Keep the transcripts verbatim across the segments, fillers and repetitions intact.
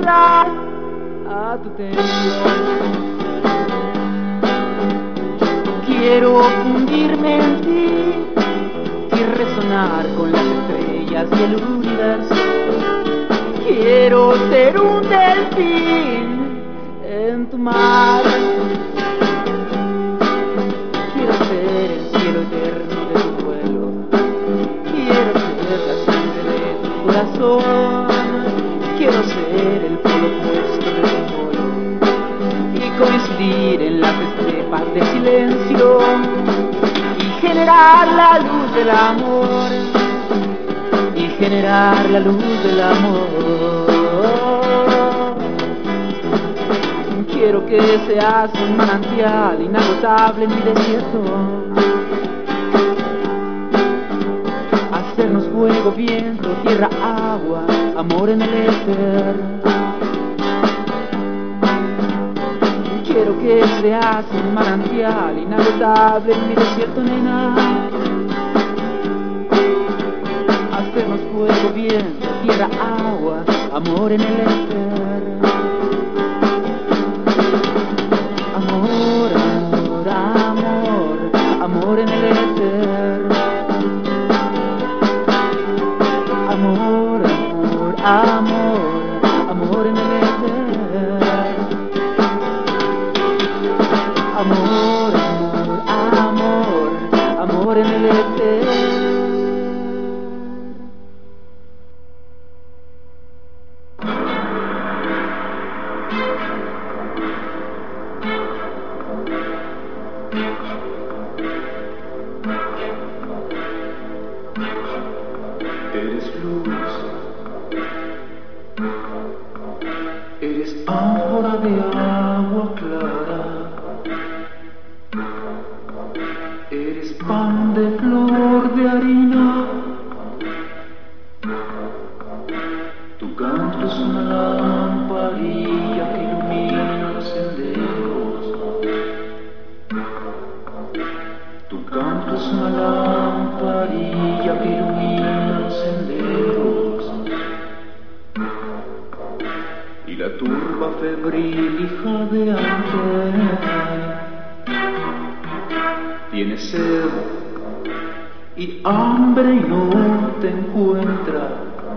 tierra a tu templo. Quiero fundirme en ti y resonar con las estrellas y el universo. Quiero ser un delfín en tu mar. Quiero ser el cielo eterno de tu vuelo. Quiero ser la sangre de tu corazón. Quiero ser el polo opuesto de tu polo y coincidir en las estepas del silencio y generar la luz del amor. Y generar la luz del amor. Quiero que seas un manantial inagotable en mi desierto. Hacernos fuego, viento, tierra, agua, amor en el éter. Quiero que seas un manantial inagotable en mi desierto, nena. Hacernos fuego, viento, tierra, agua, amor en el éter. Amor, amor, amor, amor en el éter. Amor, amor, amor, amor en el éter. Amor, amor, amor, amor en el éter. Eres luz, eres ánfora de agua clara, eres pan de flor de harina, tu canto es una lamparilla que ilumina los senderos, tu canto es una lamparilla que ilumina los senderos, y la turba febril hija de antes tiene sed y hambre y no te encuentra,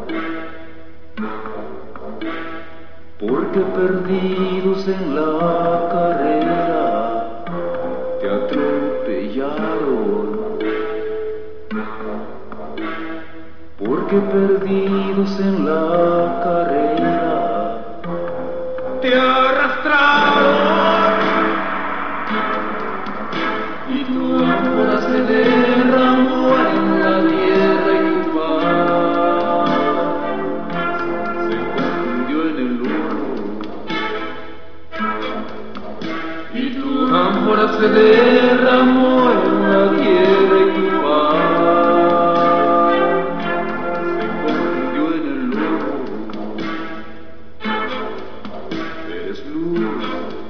porque perdidos en la carrera te atropellaron, porque perdidos en la carrera te arrastraron, y tu ánfora se derramó en la tierra y tu paz se confundió en el lodo, y tu ánfora se derramó en la tierra y tu paz se confundió en el lodo. Eres luz,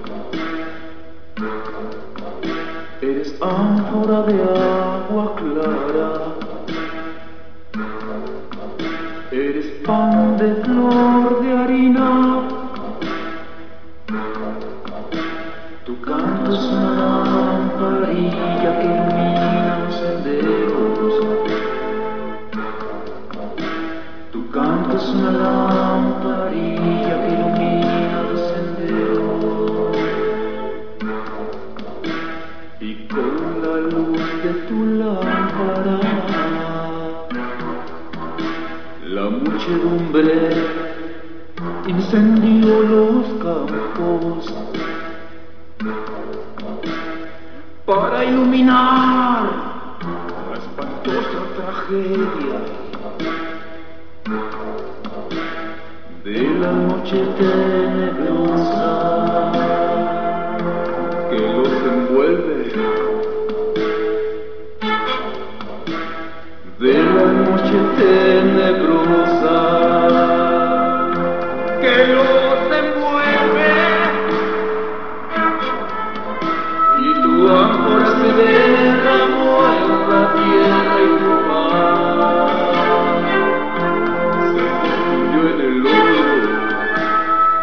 eres ánfora de agua clara, eres pan de flor de harina, tu canto es una lamparilla que ilumina los senderos, tu canto es una lamparilla que ilumina los senderos, y con la luz de tu lámpara la muchedumbre incendió los campos para iluminar la espantosa tragedia de la noche tenebrosa que los envuelve, de la noche tenebrosa que los envuelve, y tu ánfora se derramó en la tierra y tu paz se confundió en el lodo,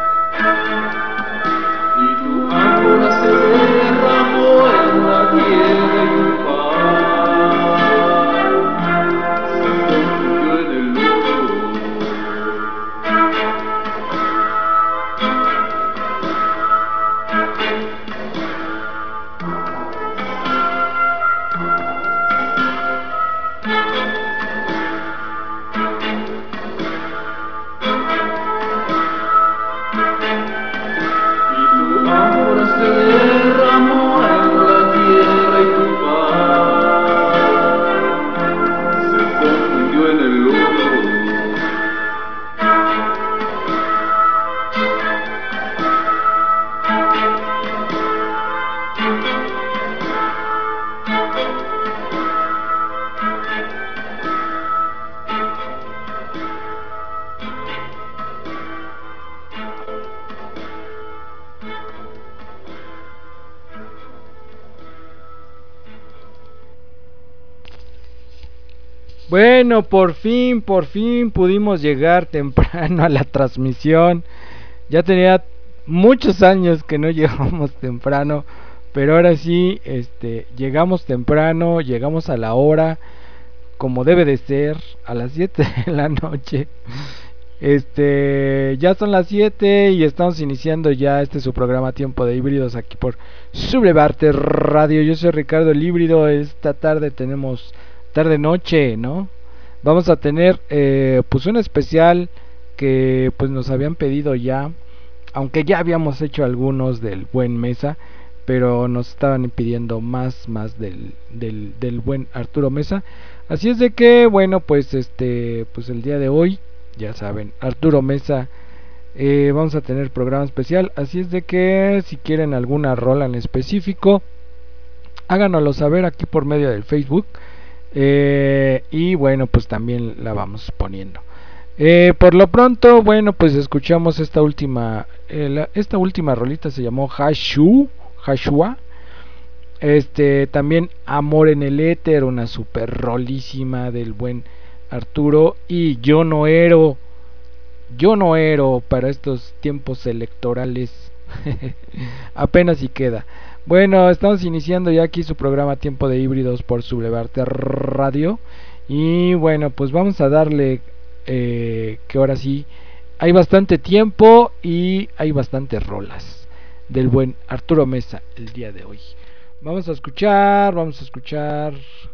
Bueno, por fin, por fin pudimos llegar temprano a la transmisión. Ya tenía muchos años que no llegamos temprano, pero ahora sí, este, llegamos temprano, llegamos a la hora, como debe de ser, a las siete de la noche. Este, ya son las siete y estamos iniciando ya este su programa Tiempo de Híbridos aquí por Sublevarte Radio. Yo soy Ricardo el Híbrido. Esta tarde tenemos tarde noche, ¿no? Vamos a tener eh, pues un especial que pues nos habían pedido ya, aunque ya habíamos hecho algunos del buen Mesa, pero nos estaban pidiendo más, más del, del, del buen Arturo Mesa. Así es de que, bueno, pues este, pues el día de hoy, ya saben, Arturo Mesa, eh, vamos a tener programa especial. Así es de que si quieren alguna rola en específico, háganoslo saber aquí por medio del Facebook. Eh, y bueno, pues también la vamos poniendo. Eh, por lo pronto, bueno, pues escuchamos esta última, eh, la, esta última rolita se llamó Hashu, Hashua. Este, también Amor en el Éter, una super rolísima del buen Arturo. Y Yo no ero, yo no ero para estos tiempos electorales. Apenas si queda. Bueno, estamos iniciando ya aquí su programa Tiempo de Híbridos por Sublevarte Radio. Y bueno, pues vamos a darle eh, que ahora sí hay bastante tiempo y hay bastantes rolas del buen Arturo Mesa el día de hoy. Vamos a escuchar, vamos a escuchar.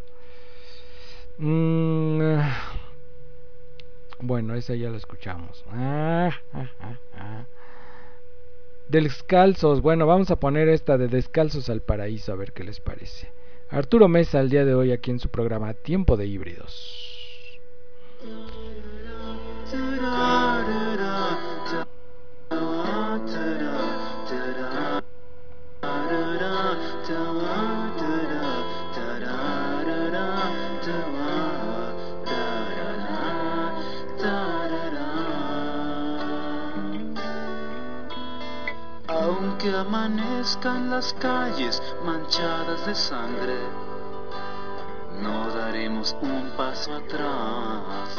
Mm, bueno, esa ya la escuchamos. Ah, ah, ah, ah. Descalzos, bueno, vamos a poner esta de Descalzos al Paraíso, a ver qué les parece. Arturo Mesa el día de hoy aquí en su programa Tiempo de Híbridos. Aunque amanezcan las calles manchadas de sangre, no daremos un paso atrás.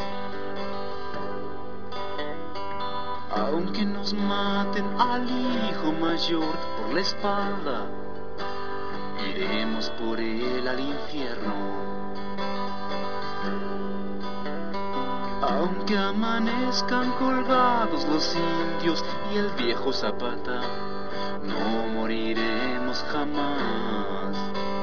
Aunque nos maten al hijo mayor por la espalda, iremos por él al infierno. Aunque amanezcan colgados los indios y el viejo Zapata, no moriremos jamás.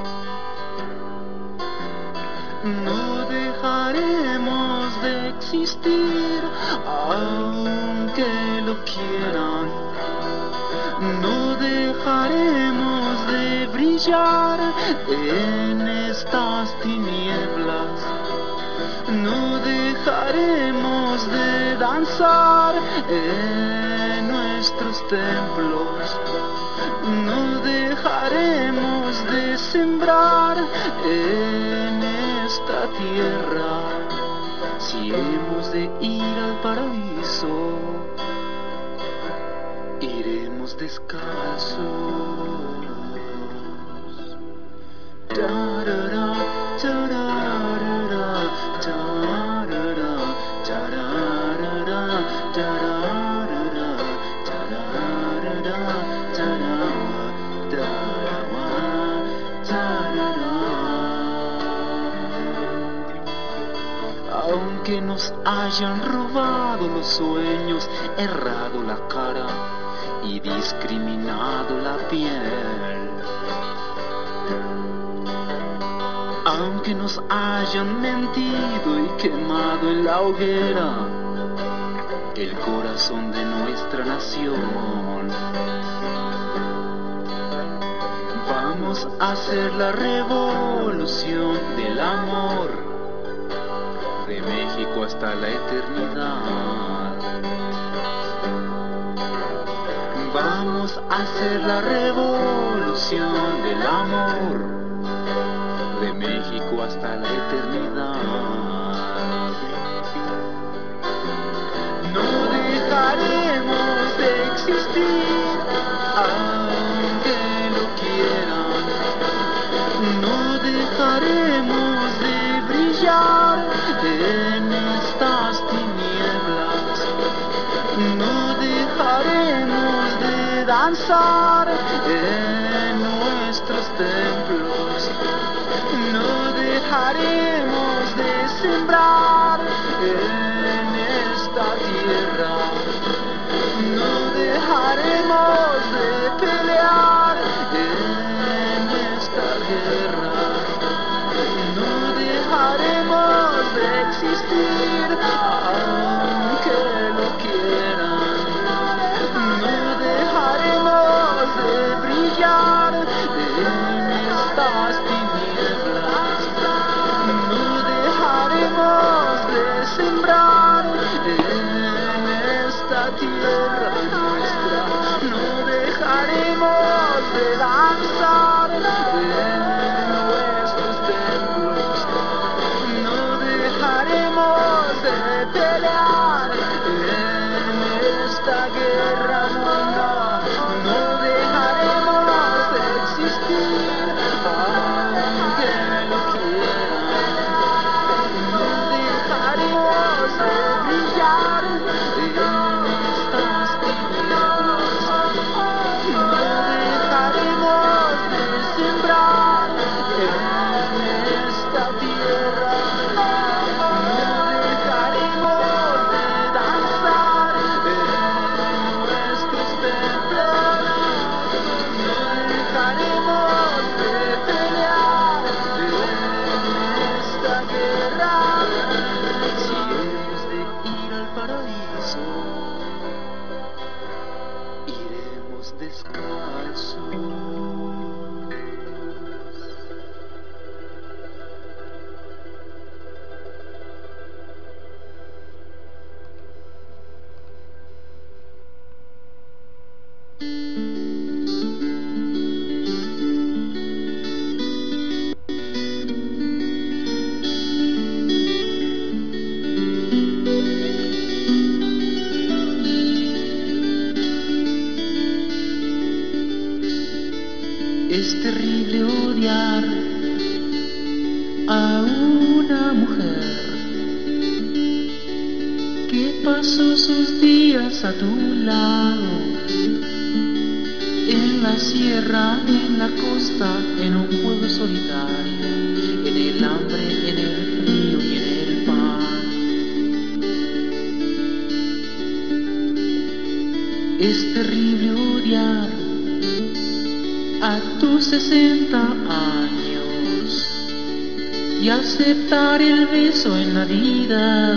No dejaremos de existir, aunque lo quieran. No dejaremos de brillar en estas tinieblas. No dejaremos de danzar en nuestros templos. No dejaremos de sembrar en esta tierra. Si hemos de ir al paraíso, iremos descalzos. Da-da-da, da-da-da-da, da-da-da, da-da-da-da, da-da-da-da, da-da-da-da, da-da-da-da. Aunque nos hayan robado los sueños, errado la cara y discriminado la piel, aunque nos hayan mentido y quemado en la hoguera el corazón de nuestra nación, vamos a hacer la revolución del amor, de México hasta la eternidad. Vamos a hacer la revolución del amor, de México hasta la eternidad. No dejaremos de existir, aunque lo quieran. No dejaremos de brillar danzar en nuestros templos. No dejaremos de sembrar en esta tierra. No dejaremos de pelear en esta guerra. No dejaremos de existir aunque lo quieran. No dejaremos de brillar en estas tinieblas. No dejaremos de sembrar en esta tierra nuestra. No dejaremos de danzar en nuestros templos. No dejaremos de pelear en esta guerra munda. No dejaremos de existir aunque lo quieran. No dejaremos de brillar en estas tinieblas. No dejaremos de sembrar en esta tierra. No dejaremos de danzar en nuestros templos. No dejaremos de pelear en esta guerra. Si hemos de ir al paraíso, iremos descalzos. Es terrible odiar a una mujer que pasó sus días a tu lado, en la sierra, en la costa, en un pueblo solitario, en el hambre, en el frío y en el pan. Es terrible odiar a tus sesenta años y aceptar el beso en Navidad.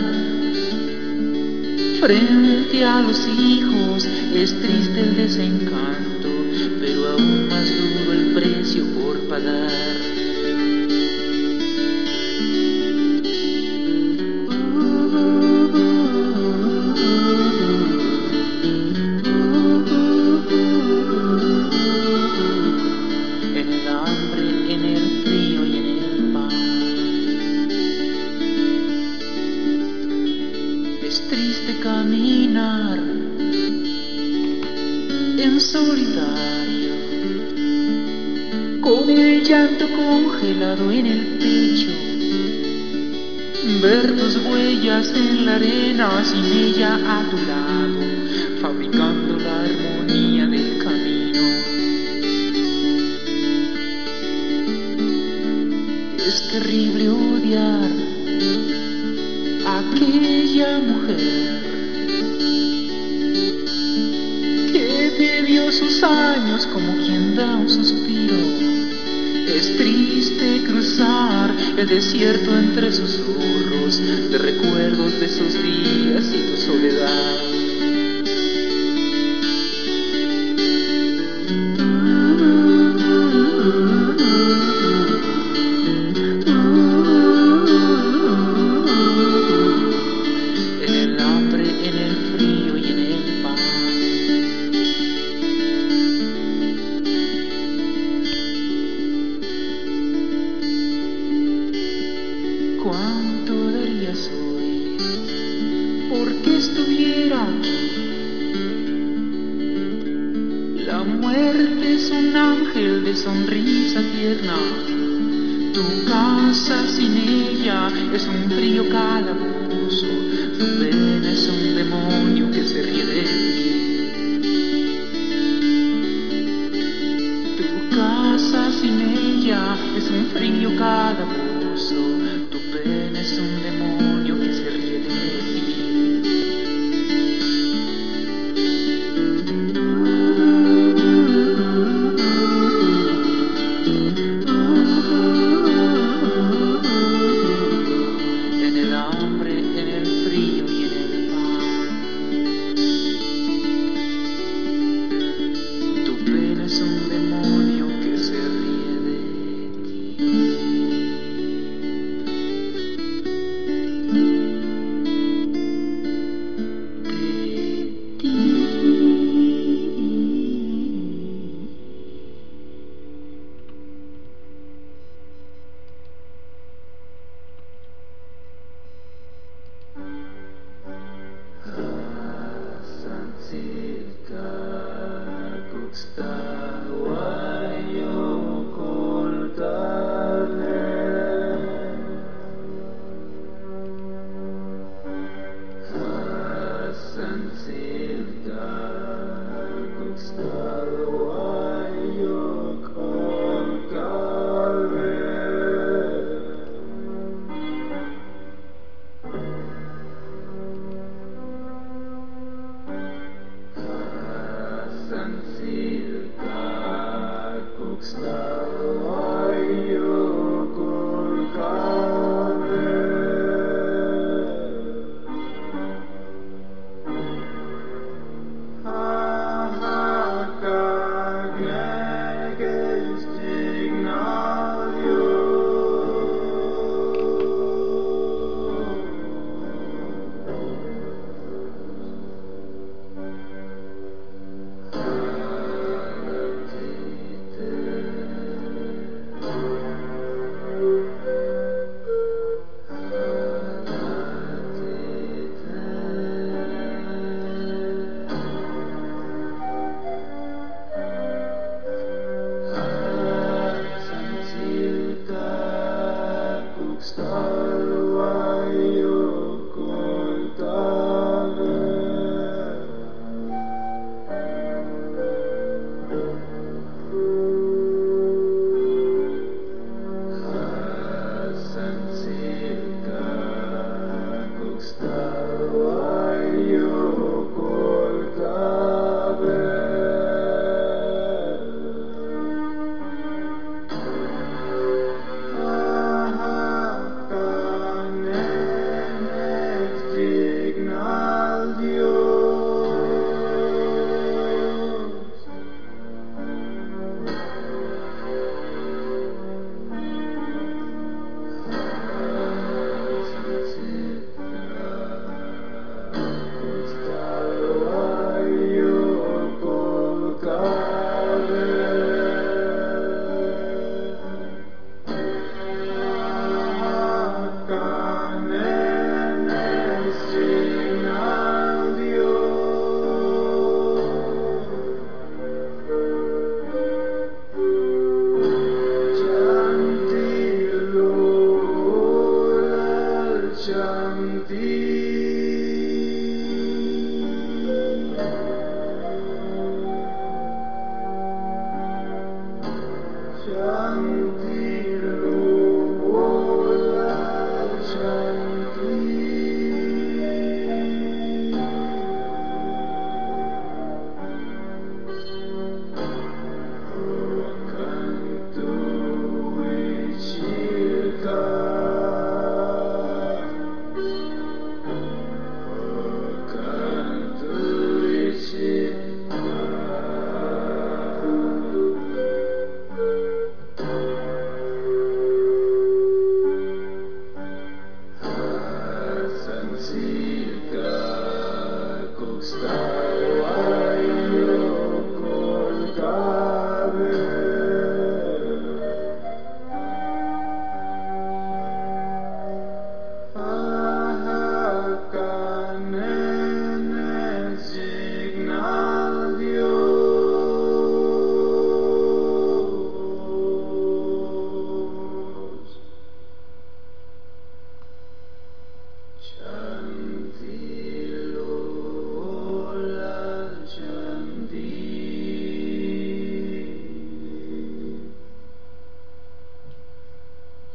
Frente a los hijos es triste el desencanto, pero aún más duro el precio por pagar. Caminar en solitario, con el llanto congelado en el pecho, ver tus huellas en la arena sin ella a tu lado, fabricando la armonía del camino. Es terrible odiar a aquella mujer dio sus años como quien da un suspiro. Es triste cruzar el desierto entre susurros de recuerdos de esos días y tu soledad. ¿Cuánto darías hoy porque estuviera aquí? La muerte es un ángel de sonrisa tierna. Tu casa sin ella es un frío calabozo. Tu pena es un demonio que se ríe de ti. frío cada pulso. Tu pena es un demonio que se ríe de ti. En el hambre, en el frío y en el pan. Tu pena es un demonio que se ríe de ti.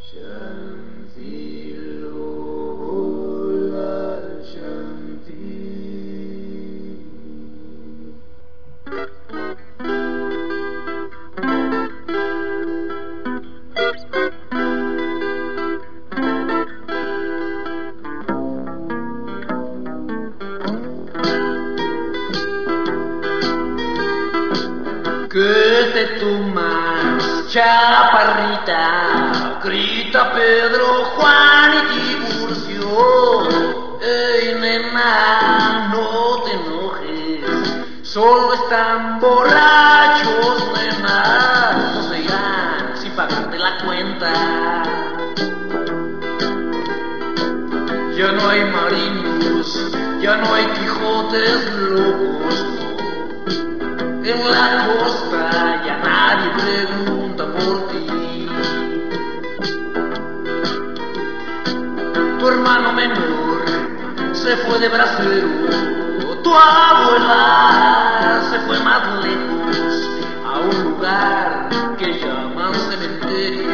Que te tomas, chaparrita, grita Pedro, Juan y Tiburcio. Ey, nena, no te enojes, solo están borrachos, nena. No se irán sin pagarte la cuenta. Ya no hay marinos, ya no hay Quijotes locos. En la costa ya nadie pregunta por ti. Tu hermano menor se fue de bracero, tu abuela se fue más lejos, a un lugar que llaman cementerio.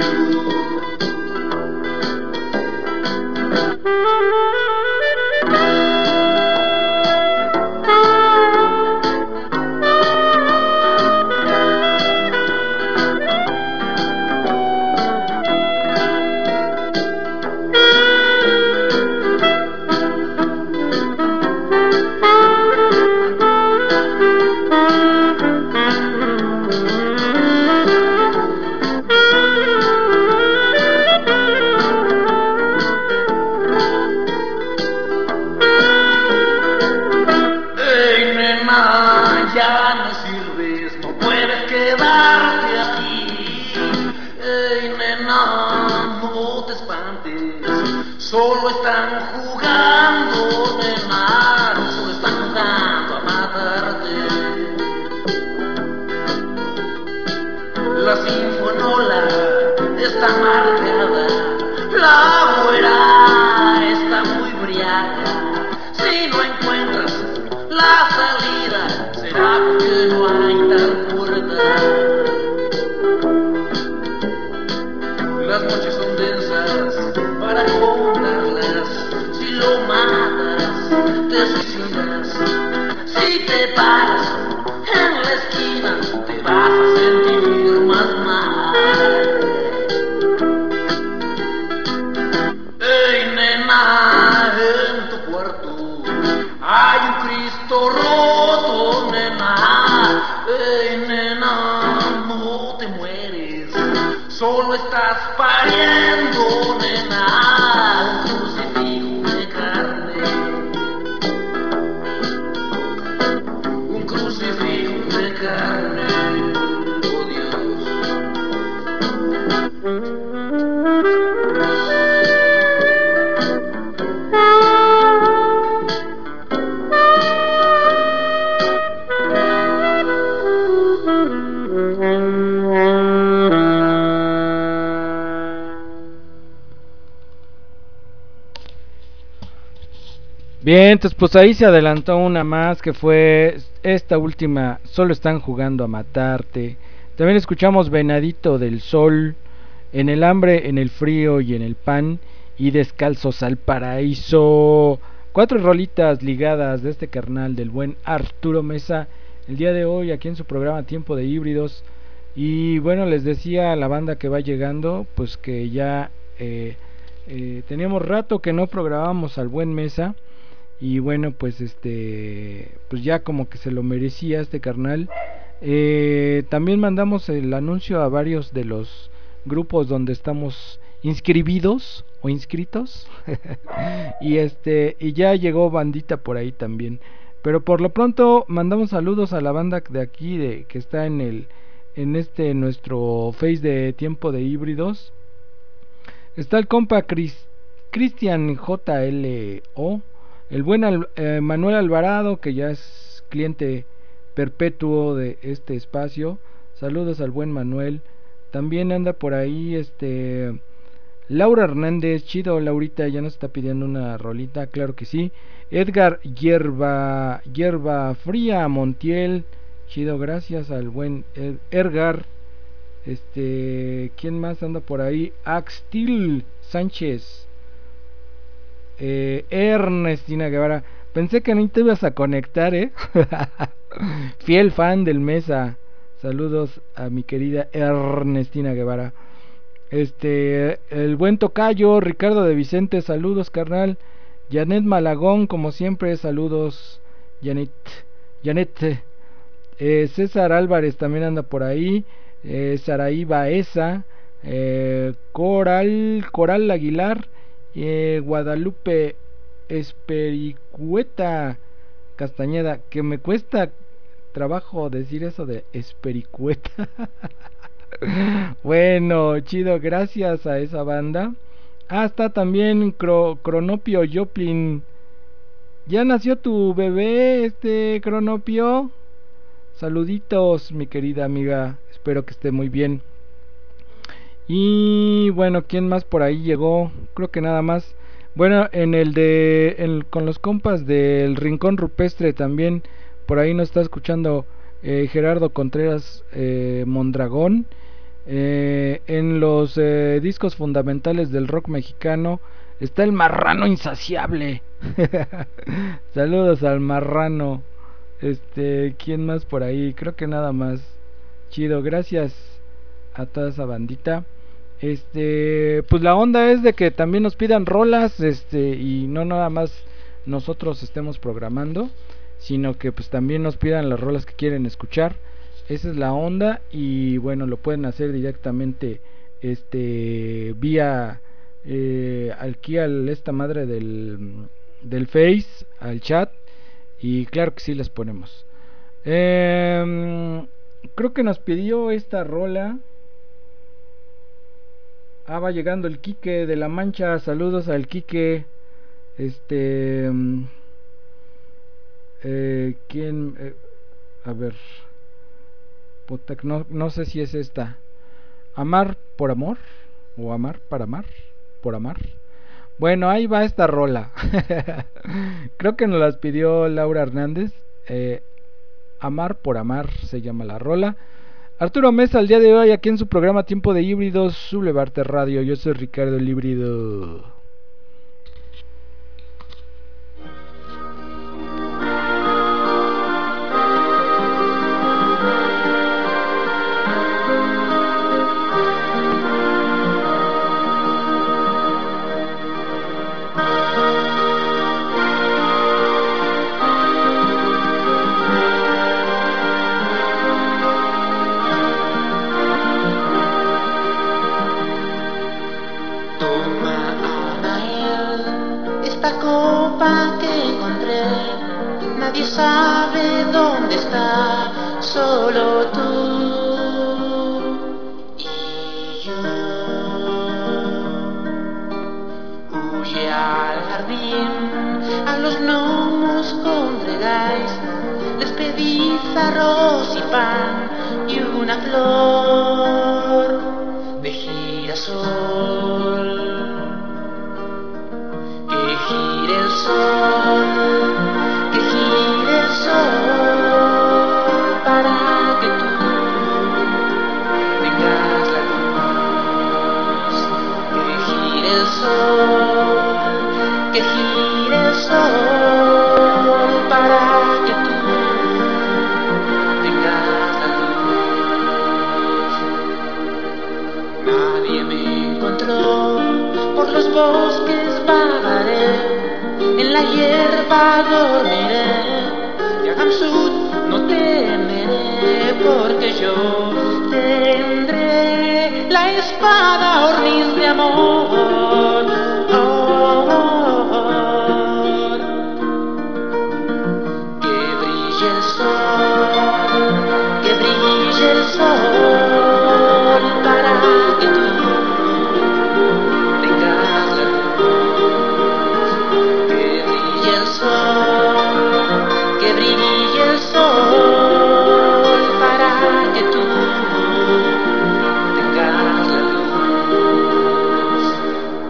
Solo están jugando, nena, solo están jugando a matarte. La sinfonola está marcada, la güera está muy briaga. Si no encuentras la salida, será porque no hay tal puerta. Las noches son densas para contarlas. Si lo matas, te suicidas. Si te paras en la esquina, te vas a sentir más mal. Ey, nena, en tu cuarto hay un Cristo roto, nena. Ey, nena, no te mueres, solo estás pariendo, nena, un crucifijo de carne, un crucifijo de carne, oh Dios. Bien, entonces pues ahí se adelantó una más que fue esta última, solo están jugando a matarte. También escuchamos Venadito del Sol, En el hambre, en el frío y en el pan, y Descalzos al paraíso. Cuatro rolitas ligadas de este carnal del buen Arturo Mesa el día de hoy aquí en su programa Tiempo de Híbridos. Y bueno, les decía a la banda que va llegando pues que ya eh, eh, teníamos rato que no programábamos al buen Mesa. Y bueno, pues este pues ya como que se lo merecía este carnal. Eh, también mandamos el anuncio a varios de los grupos donde estamos inscribidos o inscritos. y este y ya llegó bandita por ahí también. Pero por lo pronto mandamos saludos a la banda de aquí de que está en el en este nuestro Face de Tiempo de Híbridos. Está el compa Chris, Cristian J L O, el buen Al, eh, Manuel Alvarado, que ya es cliente perpetuo de este espacio. Saludos al buen Manuel. También anda por ahí este Laura Hernández. Chido, Laurita, ya nos está pidiendo una rolita, claro que sí. Edgar Hierba Hierba Fría Montiel. Chido, gracias al buen Ed, Edgar Este, ¿quién más anda por ahí? Axtil Sánchez. Eh, Ernestina Guevara. Pensé que ni te ibas a conectar, ¿eh? Fiel fan del Mesa. Saludos a mi querida Ernestina Guevara. Este, el buen tocayo, Ricardo de Vicente, saludos, carnal. Janet Malagón, como siempre, saludos. Janet, Janet. Eh, César Álvarez también anda por ahí. Eh, Saraí Baeza. Eh, Coral, Coral Aguilar. Eh, Guadalupe Espericueta Castañeda, que me cuesta trabajo decir eso de Espericueta. Bueno, chido, gracias a esa banda. Ah, está también Cro Cronopio Joplin. ¿Ya nació tu bebé, este Cronopio? Saluditos, mi querida amiga. Espero que esté muy bien. Y bueno, ¿quién más por ahí llegó? Creo que nada más. Bueno, en el de en, con los compas del Rincón Rupestre también por ahí nos está escuchando eh, Gerardo Contreras eh, Mondragón. Eh, en los eh, discos fundamentales del rock mexicano está el Marrano Insaciable. Saludos al Marrano. Este, ¿quién más por ahí? Creo que nada más. Chido, gracias a toda esa bandita. Este, pues la onda es de que también nos pidan rolas, este, y no nada más nosotros estemos programando, sino que pues también nos pidan las rolas que quieren escuchar. Esa es la onda. Y bueno, lo pueden hacer directamente este vía eh, aquí al esta madre del, del Face, al chat, y claro que sí les ponemos. eh, creo que nos pidió esta rola. Ah, va llegando el Quique de La Mancha. Saludos al Quique. Este eh, ¿quién? Eh, a ver, puta, no, no sé si es esta. Amar por amor, o amar para amar, por amar. Bueno, ahí va esta rola. Creo que nos las pidió Laura Hernández. eh, Amar por amar se llama la rola. Arturo Mesa el día de hoy aquí en su programa Tiempo de Híbridos, Sublevarte Radio. Yo soy Ricardo el Híbrido. Nadie sabe dónde está, solo tú y yo. Huye al jardín, a los gnomos congregáis, les pedís arroz y pan y una flor de girasol. Que gire el sol, que gire el sol, para que tú tengas la luz. Que gire el sol, que gire el sol, para que tú tengas la luz. Nadie me encontró, por los bosques vagaré, en la hierba dormiré, y a Gamsut no temeré, porque yo tendré la espada Ornis de amor. Oh, oh, oh. Que brille el sol, que brille el sol, para que tú tengas la luz. Que brille el sol, que brille el sol, para que tú tengas la luz.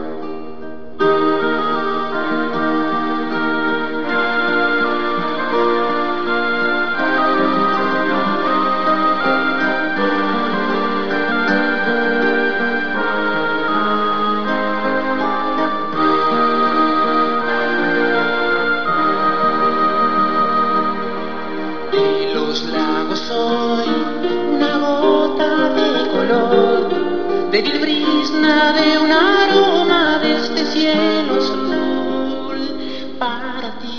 llovizna de un aroma de este cielo azul para ti,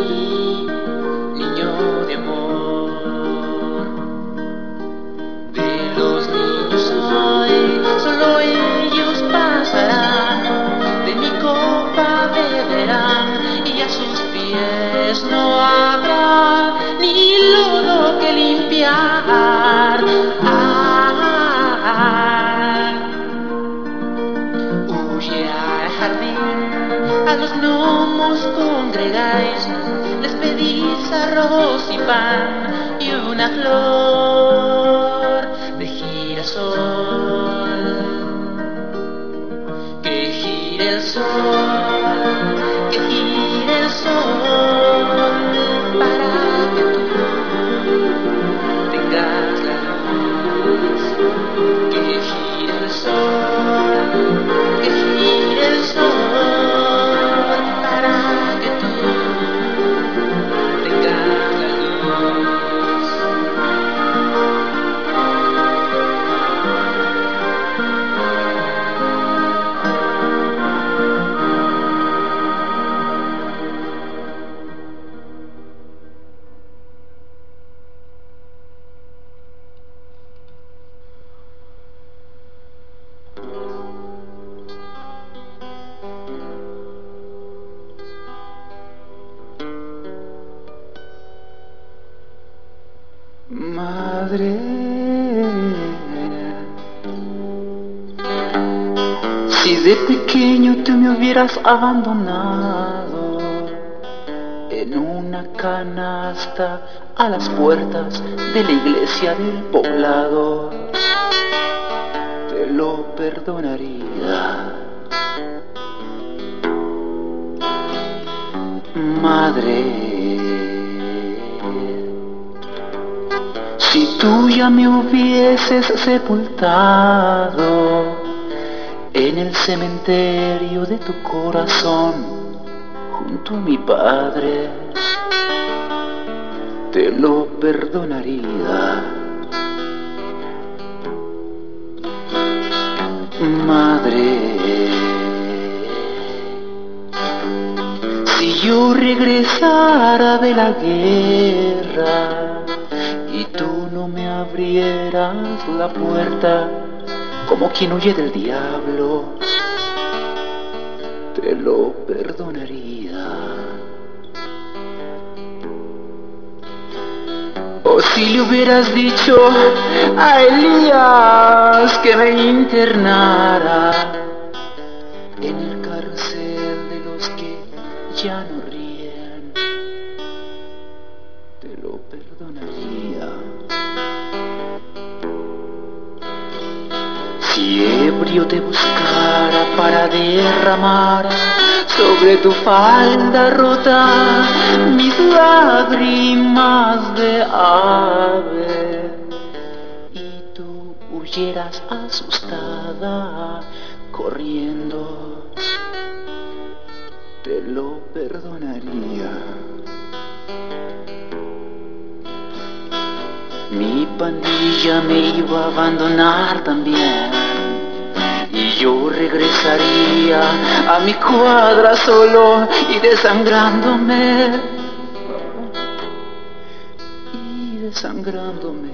niño de amor. De los niños hoy solo ellos pasarán, de mi copa beberán y a sus pies no habrá ni lodo que limpiar. A los gnomos congregáis, les pedís arroz y pan y una flor de girasol. Que gire el sol, que gire el sol, para que tú tengas la luz. Que gire el sol, que gire el sol. Madre, si de pequeño tú me hubieras abandonado en una canasta a las puertas de la iglesia del poblado, te lo perdonaría. Madre, si tú ya me hubieses sepultado en el cementerio de tu corazón junto a mi padre, te lo perdonaría. Madre, si yo regresara de la guerra y tú no me abrieras la puerta como quien huye del diablo, te lo perdonaría. O si le hubieras dicho a Elías que me internara en el carrusel de los que ya no ríen, te lo perdonaría. Si ebrio te buscara para derramar sobre tu falda rota mis lágrimas de ave y tú huyeras asustada corriendo, te lo perdonaría. Mi pandilla me iba a abandonar también y yo regresaría a mi cuadra solo y desangrándome y desangrándome.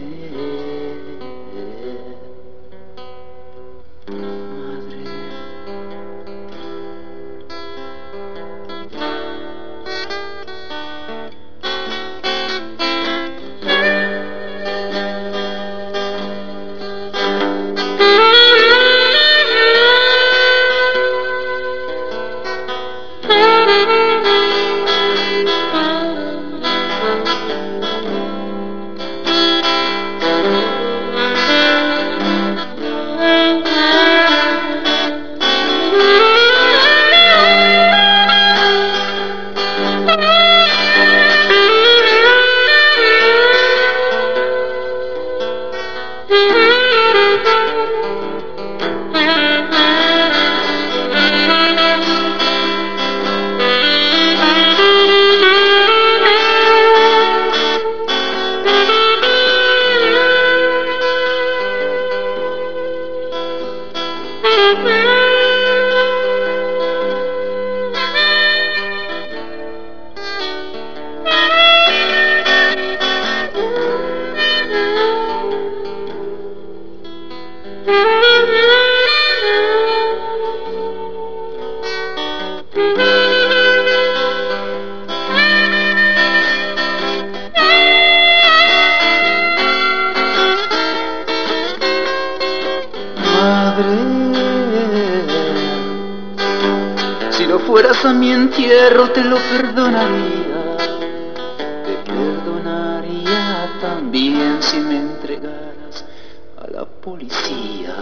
no fueras a mi entierro te lo perdonaría. Te perdonaría también si me entregaras a la policía.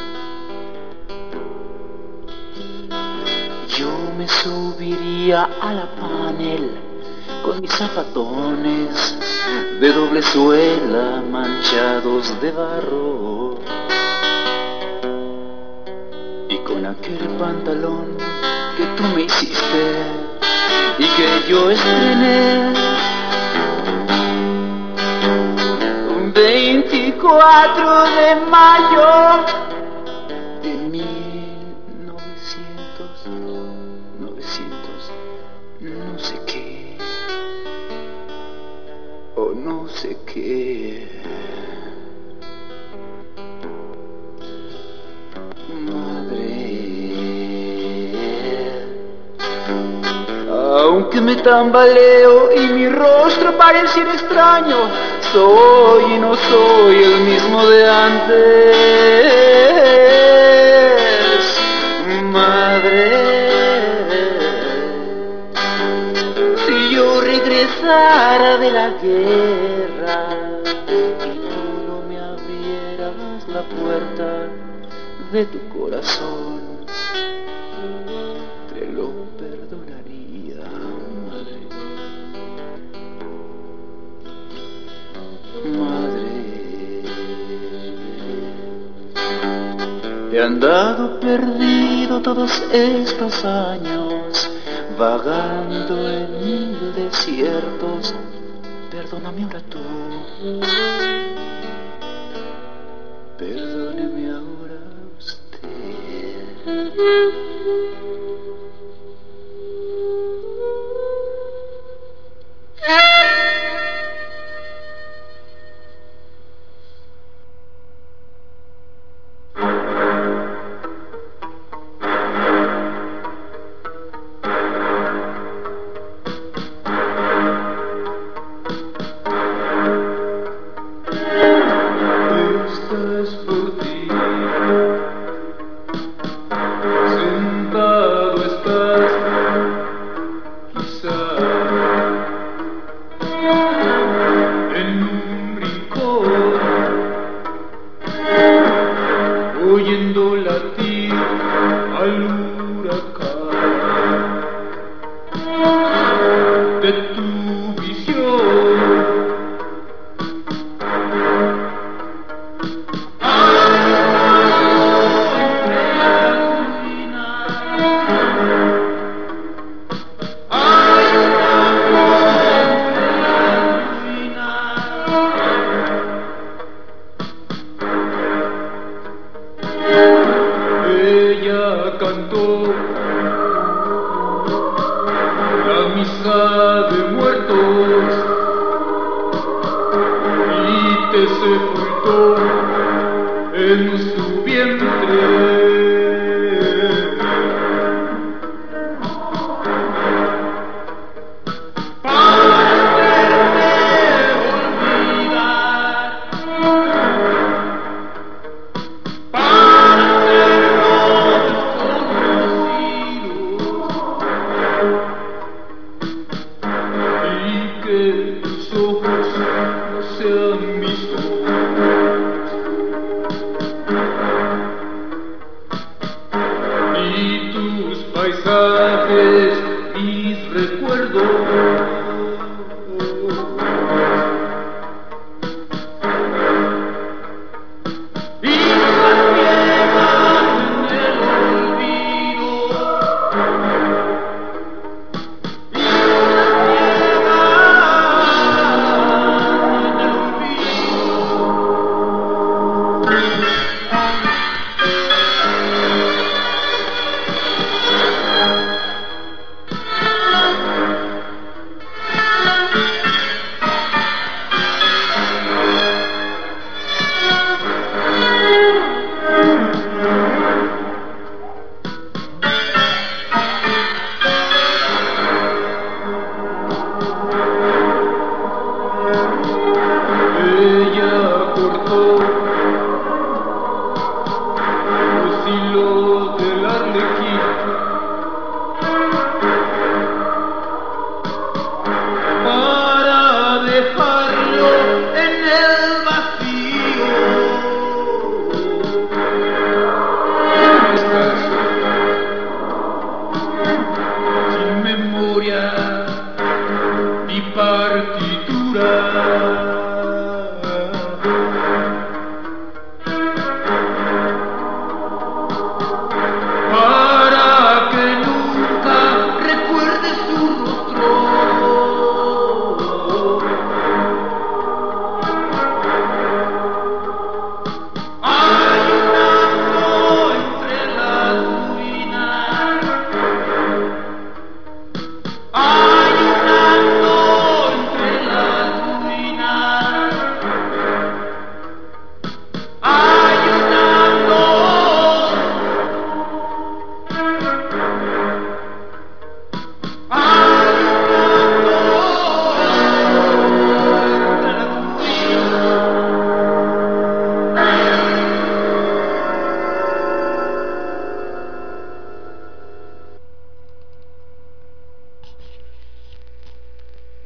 Yo me subiría a la panel con mis zapatones de doble suela manchados de barro y con aquel pantalón que tú me hiciste y que yo estrené un veinticuatro de mayo de mil novecientos novecientos no sé qué o no sé qué. Aunque me tambaleo y mi rostro pareciera extraño, soy y no soy el mismo de antes. Madre, si yo regresara de la guerra y tú no me abrieras la puerta de tu corazón, te lo perdonaría, madre. Madre, he andado perdido todos estos años, vagando en mil desiertos. Perdóname ahora tú, perdóneme ahora usted.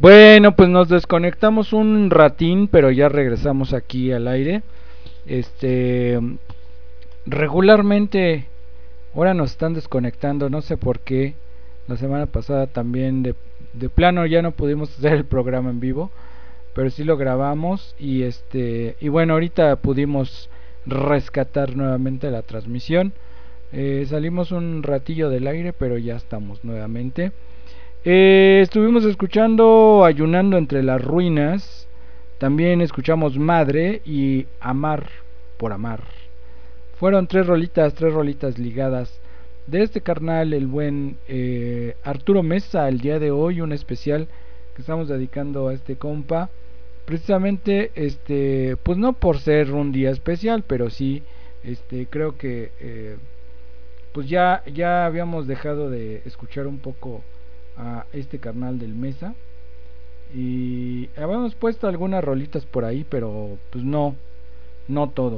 Bueno, pues nos desconectamos un ratín, pero ya regresamos aquí al aire. Este, regularmente ahora nos están desconectando, no sé por qué. La semana pasada también de, de plano ya no pudimos hacer el programa en vivo, pero sí lo grabamos y este y bueno, ahorita pudimos rescatar nuevamente la transmisión. Eh, salimos un ratillo del aire, pero ya estamos nuevamente. Eh, estuvimos escuchando Ayunando entre las ruinas. También escuchamos Madre y Amar por Amar. Fueron tres rolitas, tres rolitas ligadas de este carnal, el buen eh, Arturo Mesa. El día de hoy un especial que estamos dedicando a este compa. Precisamente, este, pues no por ser un día especial, pero sí, este, creo que eh, pues ya, ya habíamos dejado de escuchar un poco a este carnal del Mesa y habíamos puesto algunas rolitas por ahí, pero pues no, no todo.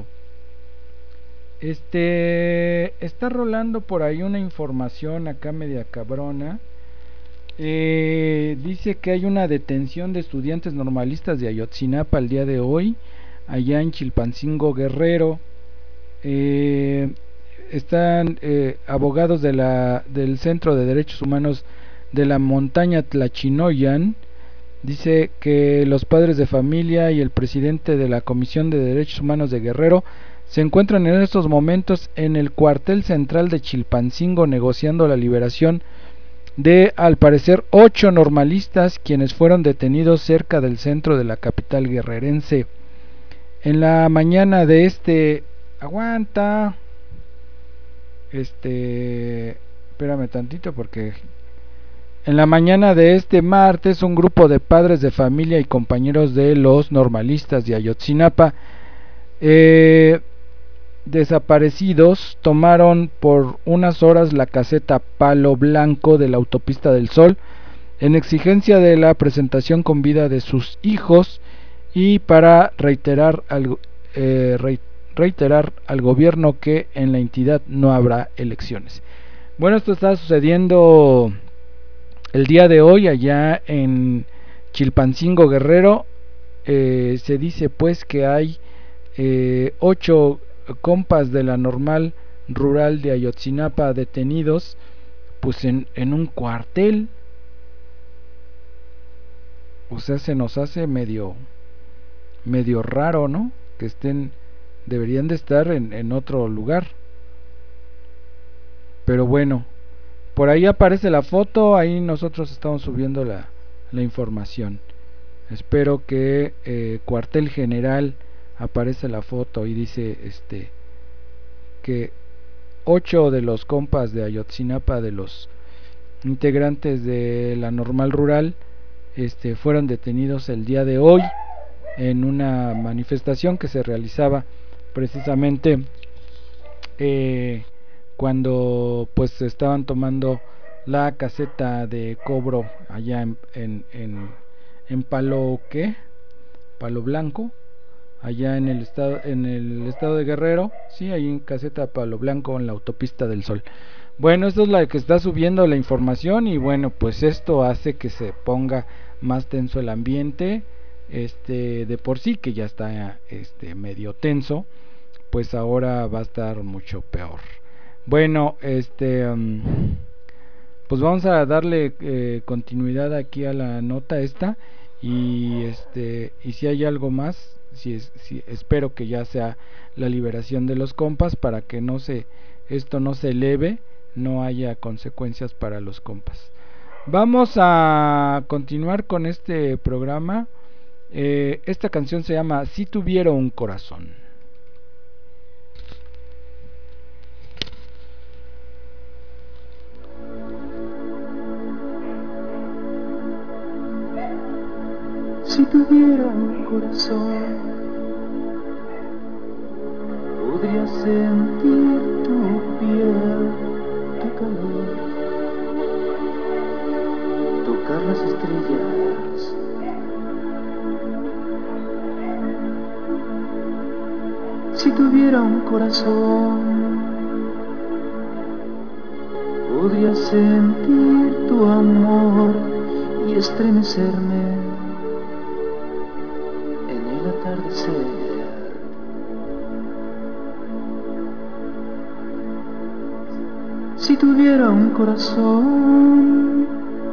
Este está rolando por ahí una información acá media cabrona. Eh, dice que hay una detención de estudiantes normalistas de Ayotzinapa el día de hoy, allá en Chilpancingo, Guerrero. Eh, están eh, abogados de la, del Centro de Derechos Humanos de la montaña Tlachinoyan. Dice que los padres de familia y el presidente de la Comisión de Derechos Humanos de Guerrero se encuentran en estos momentos en el cuartel central de Chilpancingo negociando la liberación de, al parecer, ocho normalistas quienes fueron detenidos cerca del centro de la capital guerrerense. En la mañana de este... Aguanta. Este... Espérame tantito porque... En la mañana de este martes, un grupo de padres de familia y compañeros de los normalistas de Ayotzinapa eh, desaparecidos tomaron por unas horas la caseta Palo Blanco de la Autopista del Sol en exigencia de la presentación con vida de sus hijos y para reiterar al, eh, reiterar al gobierno que en la entidad no habrá elecciones. Bueno, esto está sucediendo el día de hoy allá en Chilpancingo, Guerrero. Eh, se dice pues que hay eh, ocho compas de la normal rural de Ayotzinapa detenidos pues en, en un cuartel. O sea, se nos hace medio medio raro, ¿no? Que estén, deberían de estar en, en otro lugar. Pero bueno, por ahí aparece la foto, ahí nosotros estamos subiendo la, la información. Espero que eh, cuartel general aparece la foto y dice este que ocho de los compas de Ayotzinapa, de los integrantes de la normal rural, este fueron detenidos el día de hoy en una manifestación que se realizaba precisamente eh, cuando pues estaban tomando la caseta de cobro allá en, en, en, en Palo, ¿qué? Palo Blanco, allá en el estado en el estado de Guerrero, sí, ahí en caseta Palo Blanco en la Autopista del Sol. Bueno, esto es la que está subiendo la información y bueno, pues esto hace que se ponga más tenso el ambiente, este de por sí que ya está este medio tenso, pues ahora va a estar mucho peor. Bueno, este um, pues vamos a darle eh, continuidad aquí a la nota esta y este y si hay algo más, si, es, si espero que ya sea la liberación de los compas para que no se esto no se eleve, no haya consecuencias para los compas. Vamos a continuar con este programa. Eh, esta canción se llama Si tuviera un corazón. Si tuviera un corazón, podría sentir tu piel, tu calor, tocar las estrellas, si tuviera un corazón, podría sentir tu amor y y estremecerme en el atardecer. Si tuviera un corazón,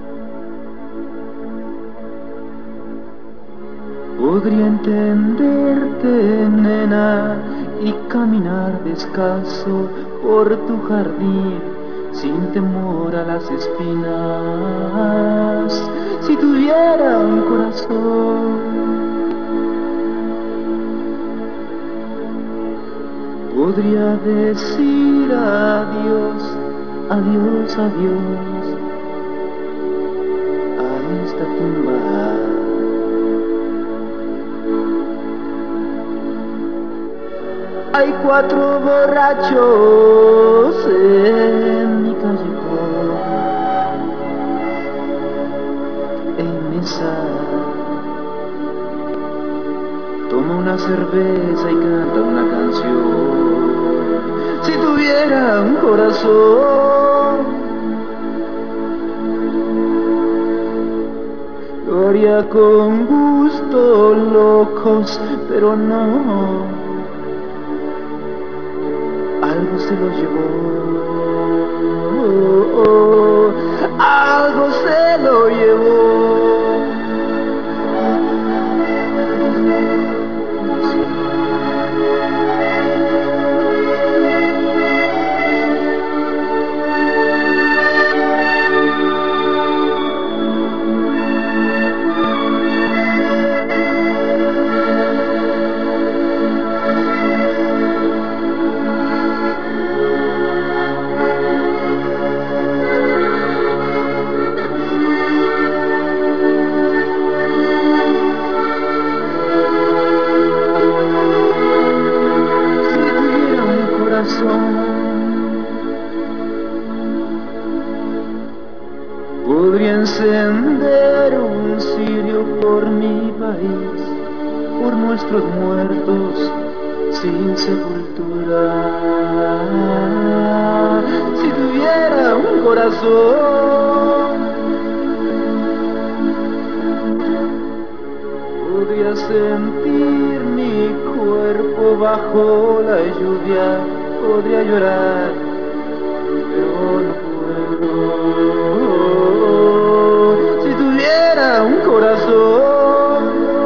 podría entenderte, nena, y caminar descalzo por tu jardín sin temor a las espinas. Si tuviera un corazón, podría decir adiós, adiós, adiós a esta tumba. Hay cuatro borrachos en mi callejón, en mesa toma una cerveza y canta una canción. Si tuviera un corazón, lo haría con gusto, locos, pero no. Algo se lo llevó, algo se lo llevó. Podría encender un cirio por mi país, por nuestros muertos sin sepultura. Si tuviera un corazón, podría sentir mi cuerpo bajo la lluvia, podría llorar, pero no puedo. Si tuviera un corazón,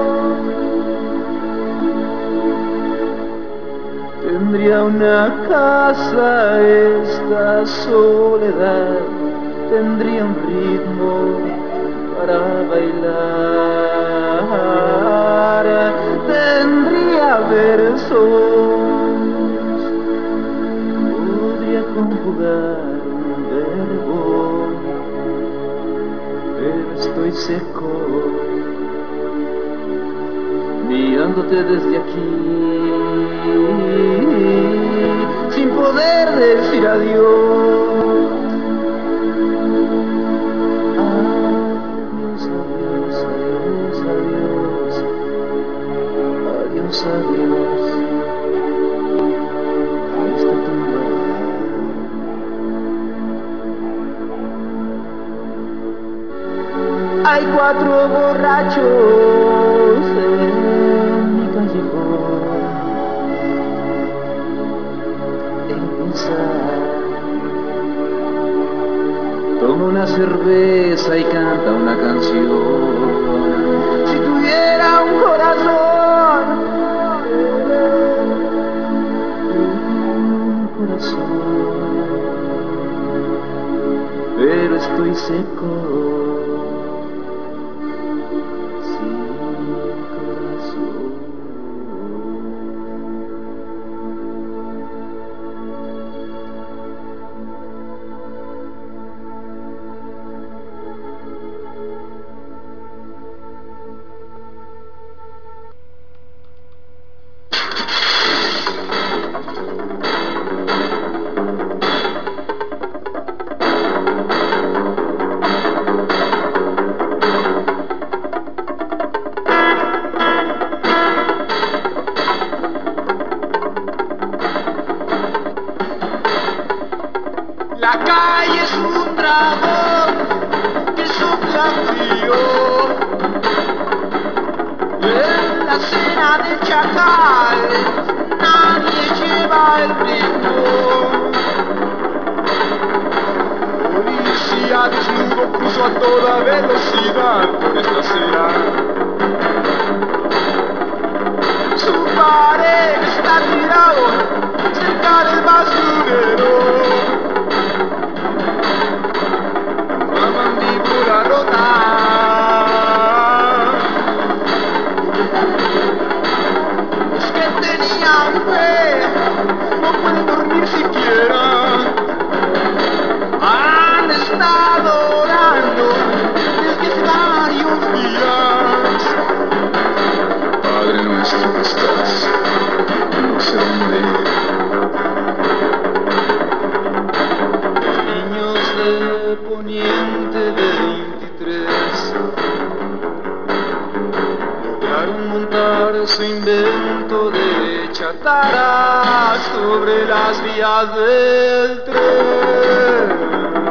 tendría una casa, esta soledad, tendría un ritmo para bailar, tendría versos, podría conjugar un verbo, pero estoy seco, mirándote desde aquí, sin poder decir adiós. Adiós, adiós, adiós, adiós, adiós, adiós a esta tumba. Hay cuatro borrachos en mi callejón, en pensar. Toma una cerveza y canta una canción. Si tuviera un corazón, un corazón, pero estoy seco. La calle es un dragón que sopla hacía frío. En la cena del chacal nadie lleva el ritmo. Policía desnudo cruzó a toda velocidad por esta acera. Su pareja está tirado cerca del basurero. Una mandíbula rota. Los que tenían fe no pueden dormir siquiera. Han estado orando desde hace varios días. Padre nuestro que estás, no sé dónde. Los niños de Poniente veintitrés lograron montar su invento de chatarra sobre las vías del tren.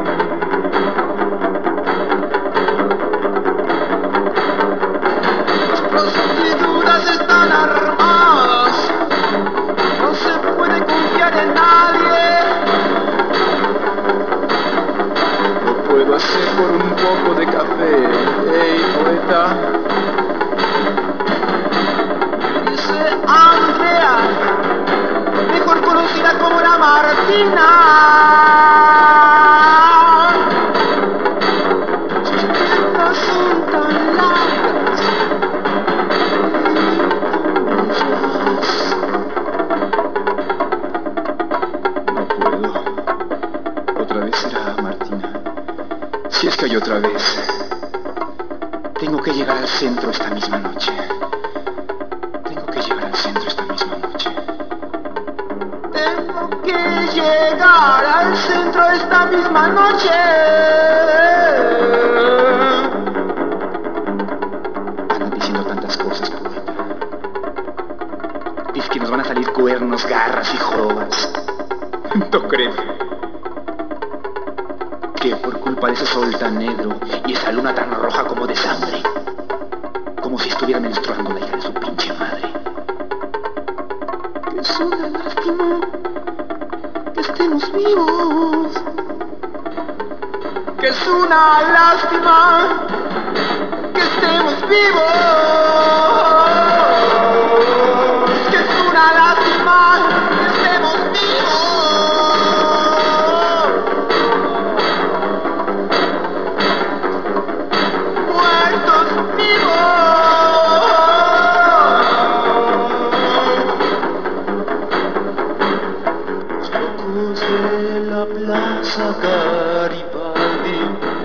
Las prostitutas están armadas, no se puede confiar en nadie. Lo puedo hacer por un poco de café, hey poeta. Me dice Andrea, mejor conocida como la Martina. Sus piernas son tan largas y bellas. No puedo. Otra vez será Martina. Si es que hay otra vez. Tengo que llegar al centro esta misma noche. Tengo que llegar al centro esta misma noche. Tengo que llegar al centro esta misma noche. Andan diciendo tantas cosas, poeta. Dice que nos van a salir cuernos, garras y jorobas. ¿Tú crees? Que por culpa de ese sol tan negro y esa luna tan roja como de sangre, como si estuviera menstruando la hija de su pinche madre. Que es una lástima que estemos vivos. Que es una lástima que estemos vivos. Que es una lástima que estemos vivos. Muertos vivos. Los locos de la plaza Garibaldi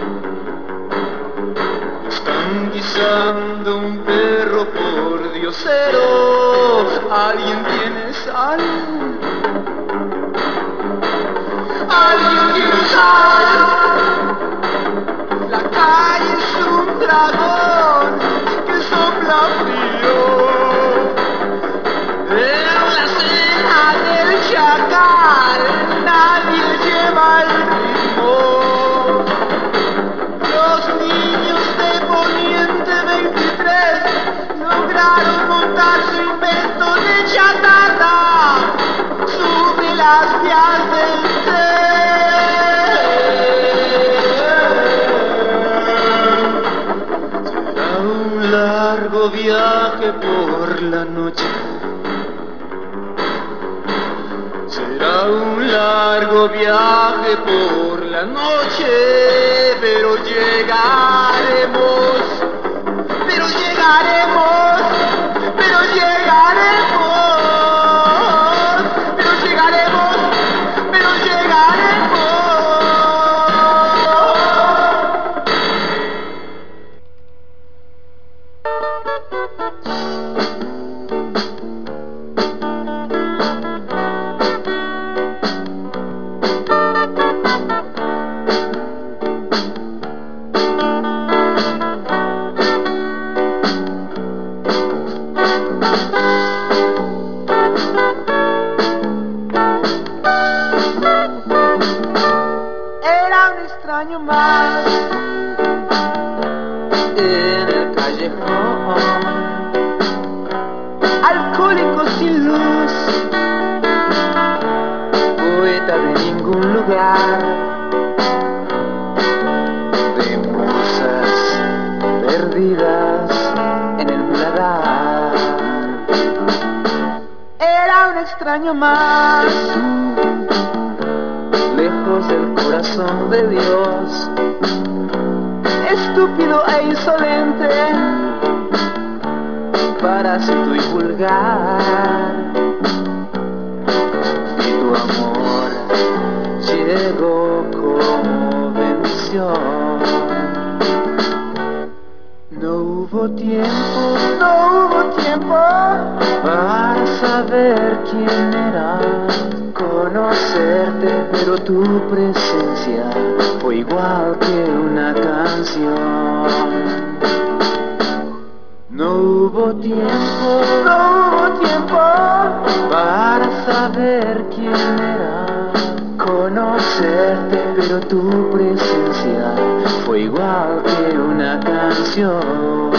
están guisando un perro por diosero. ¿Alguien tiene sal? ¿Alguien tiene sal? La calle es un dragón que sopla frío. En la cena del chacal nadie lleva el ritmo. Los niños de Poniente veintitrés lograron montar su invento de chatarra sobre las vías del tren. Será un largo viaje por la noche. Será un largo viaje por la noche, pero llegaremos, pero llegaremos, pero llegaremos, pero llegaremos, pero llegaremos. Era un extraño más extraño más, lejos del corazón de Dios, estúpido e insolente, parásito y vulgar. Y tu amor llegó como bendición. No hubo tiempo, no hubo tiempo para saber quién era, conocerte, pero tu presencia fue igual que una canción. No hubo tiempo, no hubo tiempo para saber quién era, conocerte, pero tu presencia fue igual que una canción.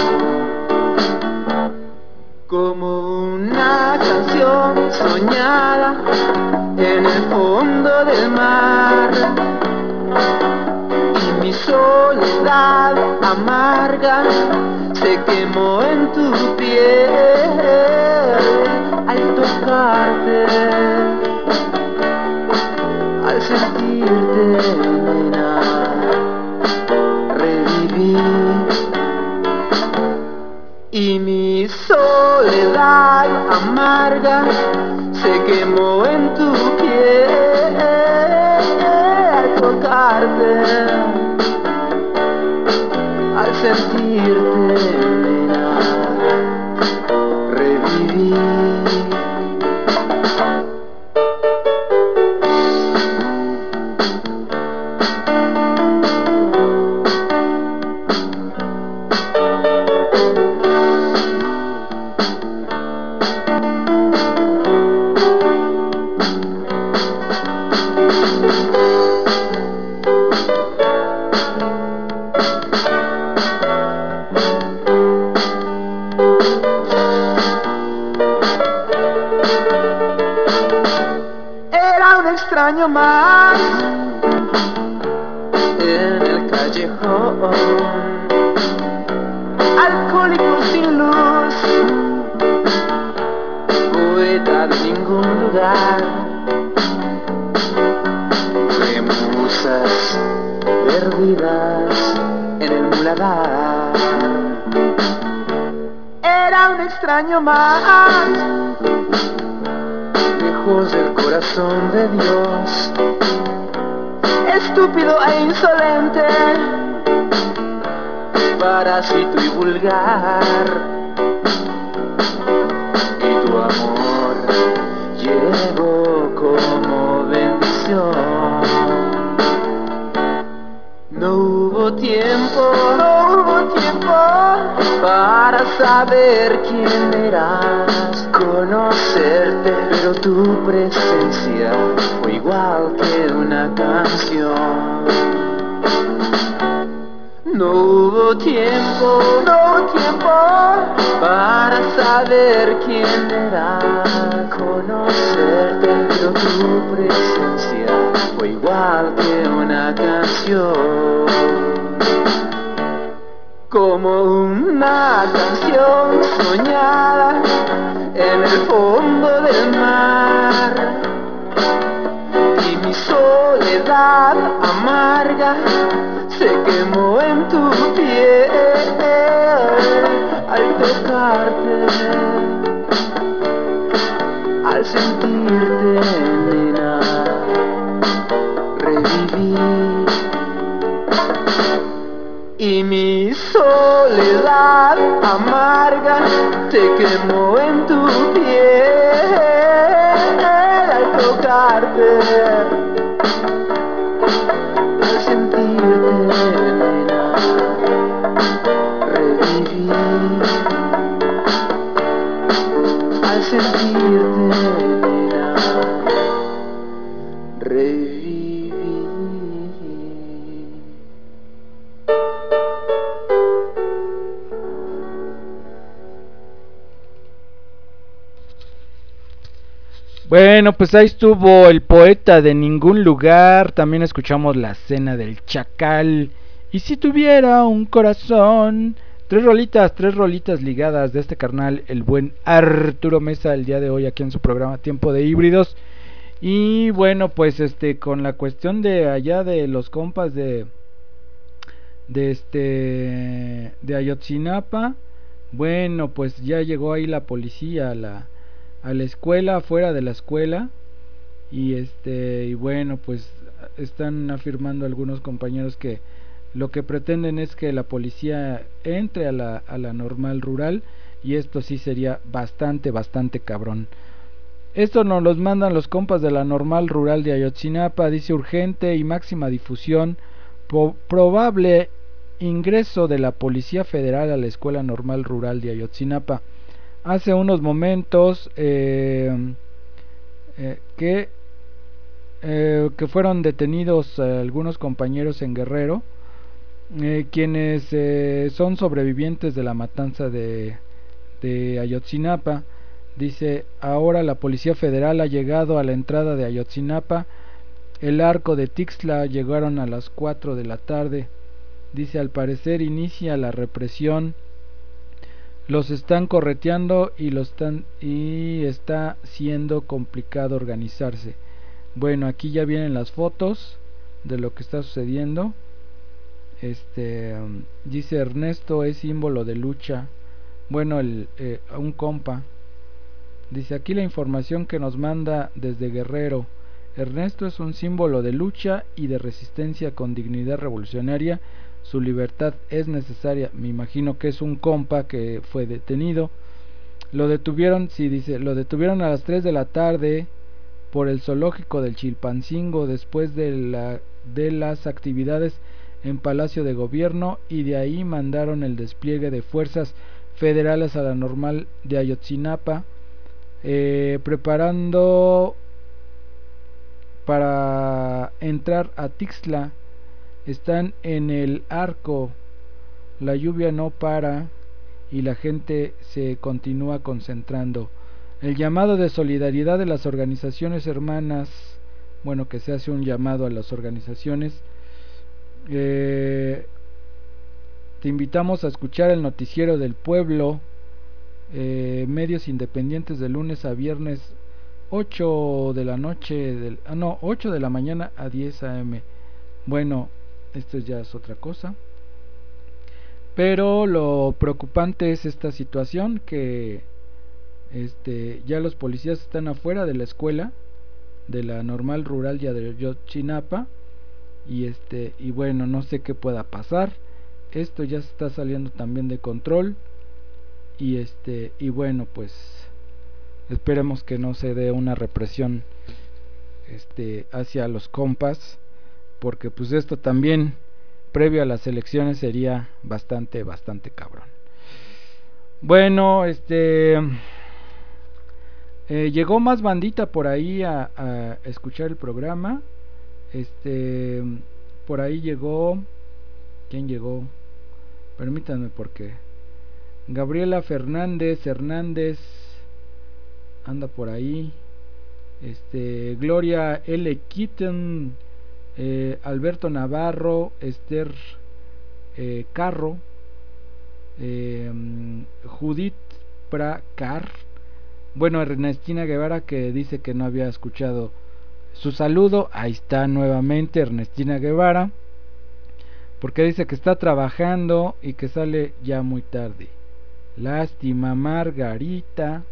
Como una canción soñada en el fondo del mar, y mi soledad amarga se quemó en tu piel al tocarte, al sentirte, nena, reviví. Y mi soledad amarga se quemó en tu piel al tocarte, al sentirte, nena, reviví. Extraño más en el callejón, alcohólico sin luz, poeta de ningún lugar, de musas perdidas en el muladar. Era un extraño más, lejos del corazón de Dios, estúpido e insolente, parásito y vulgar. Y tu amor llegó como bendición. No hubo tiempo, no hubo tiempo para saber quién eras, conocerte, pero tu presencia fue igual que una canción. No hubo tiempo, no hubo tiempo para saber quién eras, conocerte, pero tu presencia fue igual que una canción. Como una canción soñada en el fondo del mar, y mi soledad amarga se quemó en tu piel al tocarte, al sentirte, nena, reviví. Y mi soledad amarga te quemó en tu piel al tocarte, al sentirte, nena, reviví. Al sentirte, nena, reviví. Bueno, pues ahí estuvo el poeta de ningún lugar. También escuchamos La cena del chacal. Y si tuviera un corazón, tres rolitas, tres rolitas ligadas de este carnal, el buen Arturo Mesa, el día de hoy aquí en su programa Tiempo de Híbridos. Y bueno, pues este con la cuestión de allá de los compas de de este de Ayotzinapa, bueno, pues ya llegó ahí la policía a la a la escuela, afuera de la escuela, y este y bueno, pues están afirmando algunos compañeros que lo que pretenden es que la policía entre a la a la normal rural, y esto sí sería bastante bastante cabrón. Esto nos los mandan los compas de la normal rural de Ayotzinapa. Dice: urgente y máxima difusión, po- probable ingreso de la Policía Federal a la Escuela Normal Rural de Ayotzinapa. Hace unos momentos eh, eh, que, eh, que fueron detenidos eh, algunos compañeros en Guerrero, eh, quienes eh, son sobrevivientes de la matanza de, de Ayotzinapa. Dice: ahora la Policía Federal ha llegado a la entrada de Ayotzinapa. El arco de Tixla llegaron a las cuatro de la tarde. Dice: al parecer inicia la represión. Los están correteando y, los están, y está siendo complicado organizarse. Bueno, aquí ya vienen las fotos de lo que está sucediendo. Este um, dice: Ernesto es símbolo de lucha. Bueno, el, eh, un compa dice: aquí la información que nos manda desde Guerrero. Ernesto es un símbolo de lucha y de resistencia con dignidad revolucionaria. Su libertad es necesaria. Me imagino que es un compa que fue detenido. Lo detuvieron, sí, dice, lo detuvieron a las tres de la tarde por el zoológico del Chilpancingo después de, la, de las actividades en Palacio de Gobierno, y de ahí mandaron el despliegue de fuerzas federales a la normal de Ayotzinapa, eh, preparando para entrar a Tixla. Están en el arco, la lluvia no para y la gente se continúa concentrando. El llamado de solidaridad de las organizaciones hermanas, bueno, que se hace un llamado a las organizaciones. Eh, te invitamos a escuchar el noticiero del pueblo, eh, medios independientes, de lunes a viernes, ocho de la noche, del, ah, no, ocho de la mañana a diez a eme. Bueno, esto ya es otra cosa. Pero lo preocupante es esta situación, que este ya los policías están afuera de la escuela de la normal rural ya de Ayotzinapa, y este y bueno, no sé qué pueda pasar. Esto ya se está saliendo también de control, y este y bueno, pues esperemos que no se dé una represión este hacia los compas, porque pues esto también previo a las elecciones sería bastante bastante cabrón. Bueno, este eh, llegó más bandita por ahí a, a escuchar el programa. Este por ahí llegó, ¿quién llegó? Permítanme, porque Gabriela Fernández Hernández anda por ahí. Este Gloria L. Kitten, eh, Alberto Navarro, Esther eh, Carro, eh, Judith Pracar, bueno, Ernestina Guevara, que dice que no había escuchado su saludo. Ahí está nuevamente Ernestina Guevara, porque dice que está trabajando y que sale ya muy tarde. Lástima, Margarita.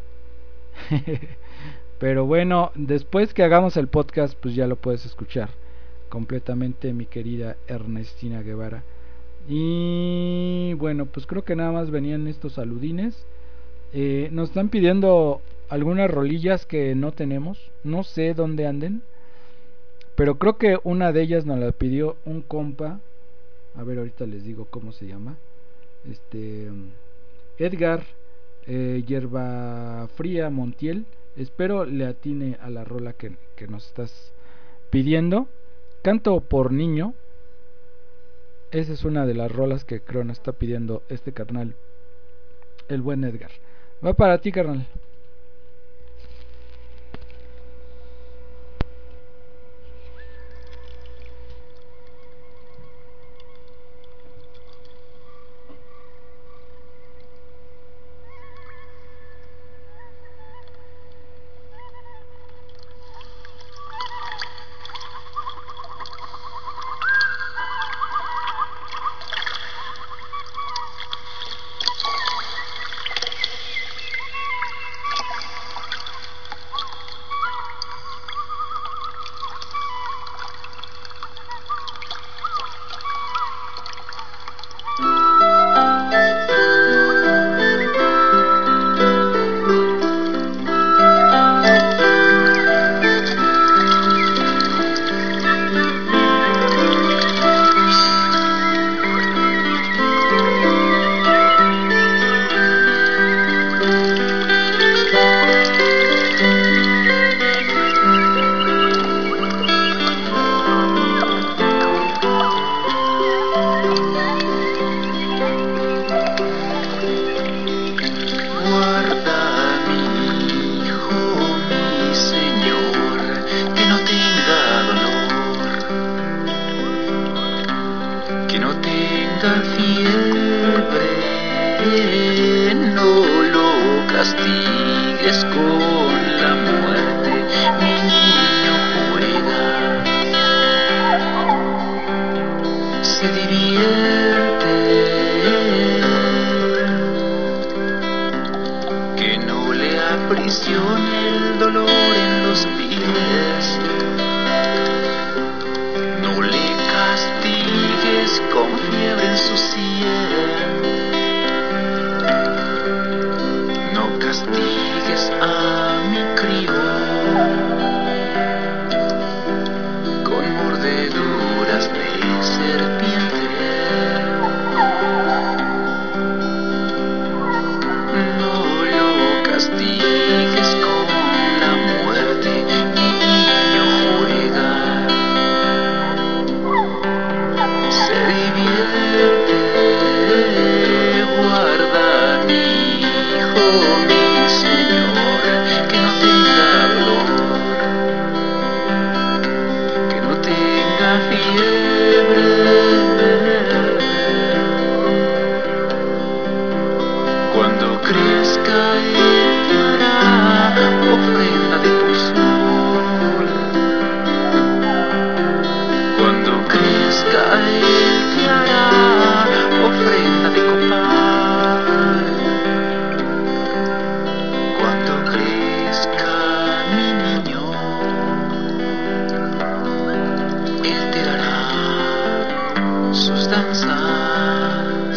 Pero bueno, después que hagamos el podcast, pues ya lo puedes escuchar completamente, mi querida Ernestina Guevara. Y bueno, pues creo que nada más venían estos saludines. Eh, nos están pidiendo algunas rolillas que no tenemos, no sé dónde anden, pero creo que una de ellas nos la pidió un compa. A ver, ahorita les digo cómo se llama. Este Edgar eh, Hierba Fría Montiel. Espero le atine a la rola que, que nos estás pidiendo. Canto por niño. Esa es una de las rolas que creo nos está pidiendo este carnal, el buen Edgar. Va para ti, carnal. que no tenga fiebre, no lo castigues con la muerte, mi niño juega, se divierte, que no le aprisione el dolor en los pies, no le castigues con fiebre en su sien, no castigues a mi crío con mordeduras de serpiente, no lo castigues con la muerte, mi niño juega, se divierte, guarda mi hijo, mi Señor, que no tenga dolor, que no tenga fiebre, cuando crezca él te hará ofrenda de pozol, cuando crezca él te hará ofrenda de copal, cuando crezca mi niño él te dará sus danzas.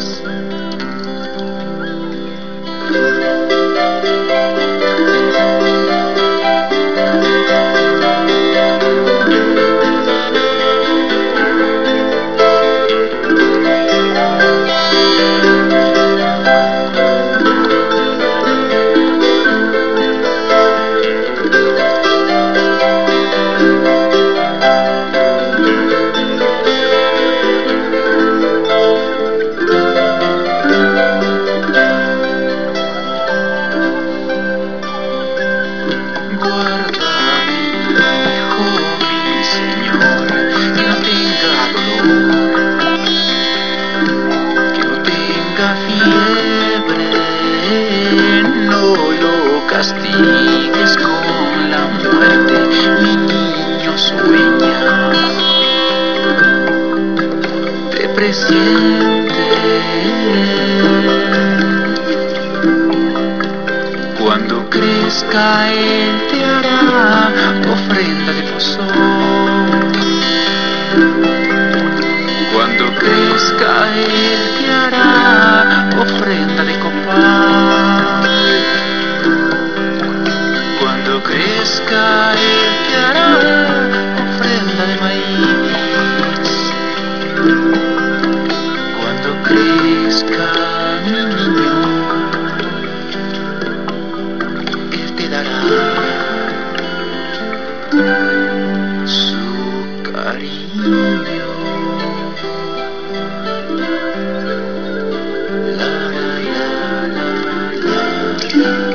Guarda mi hijo, mi Señor, que no tenga dolor, que no tenga fiebre, no lo castigues con la muerte, mi niño sueña, te presiente, cuando crezca él te hará ofrenda de pozol, cuando crezca él te hará ofrenda de copal, cuando crezca él te hará ofrenda de maíz, cuando crezca mi niño él te dará su cariño. La, la, la, la, la, la.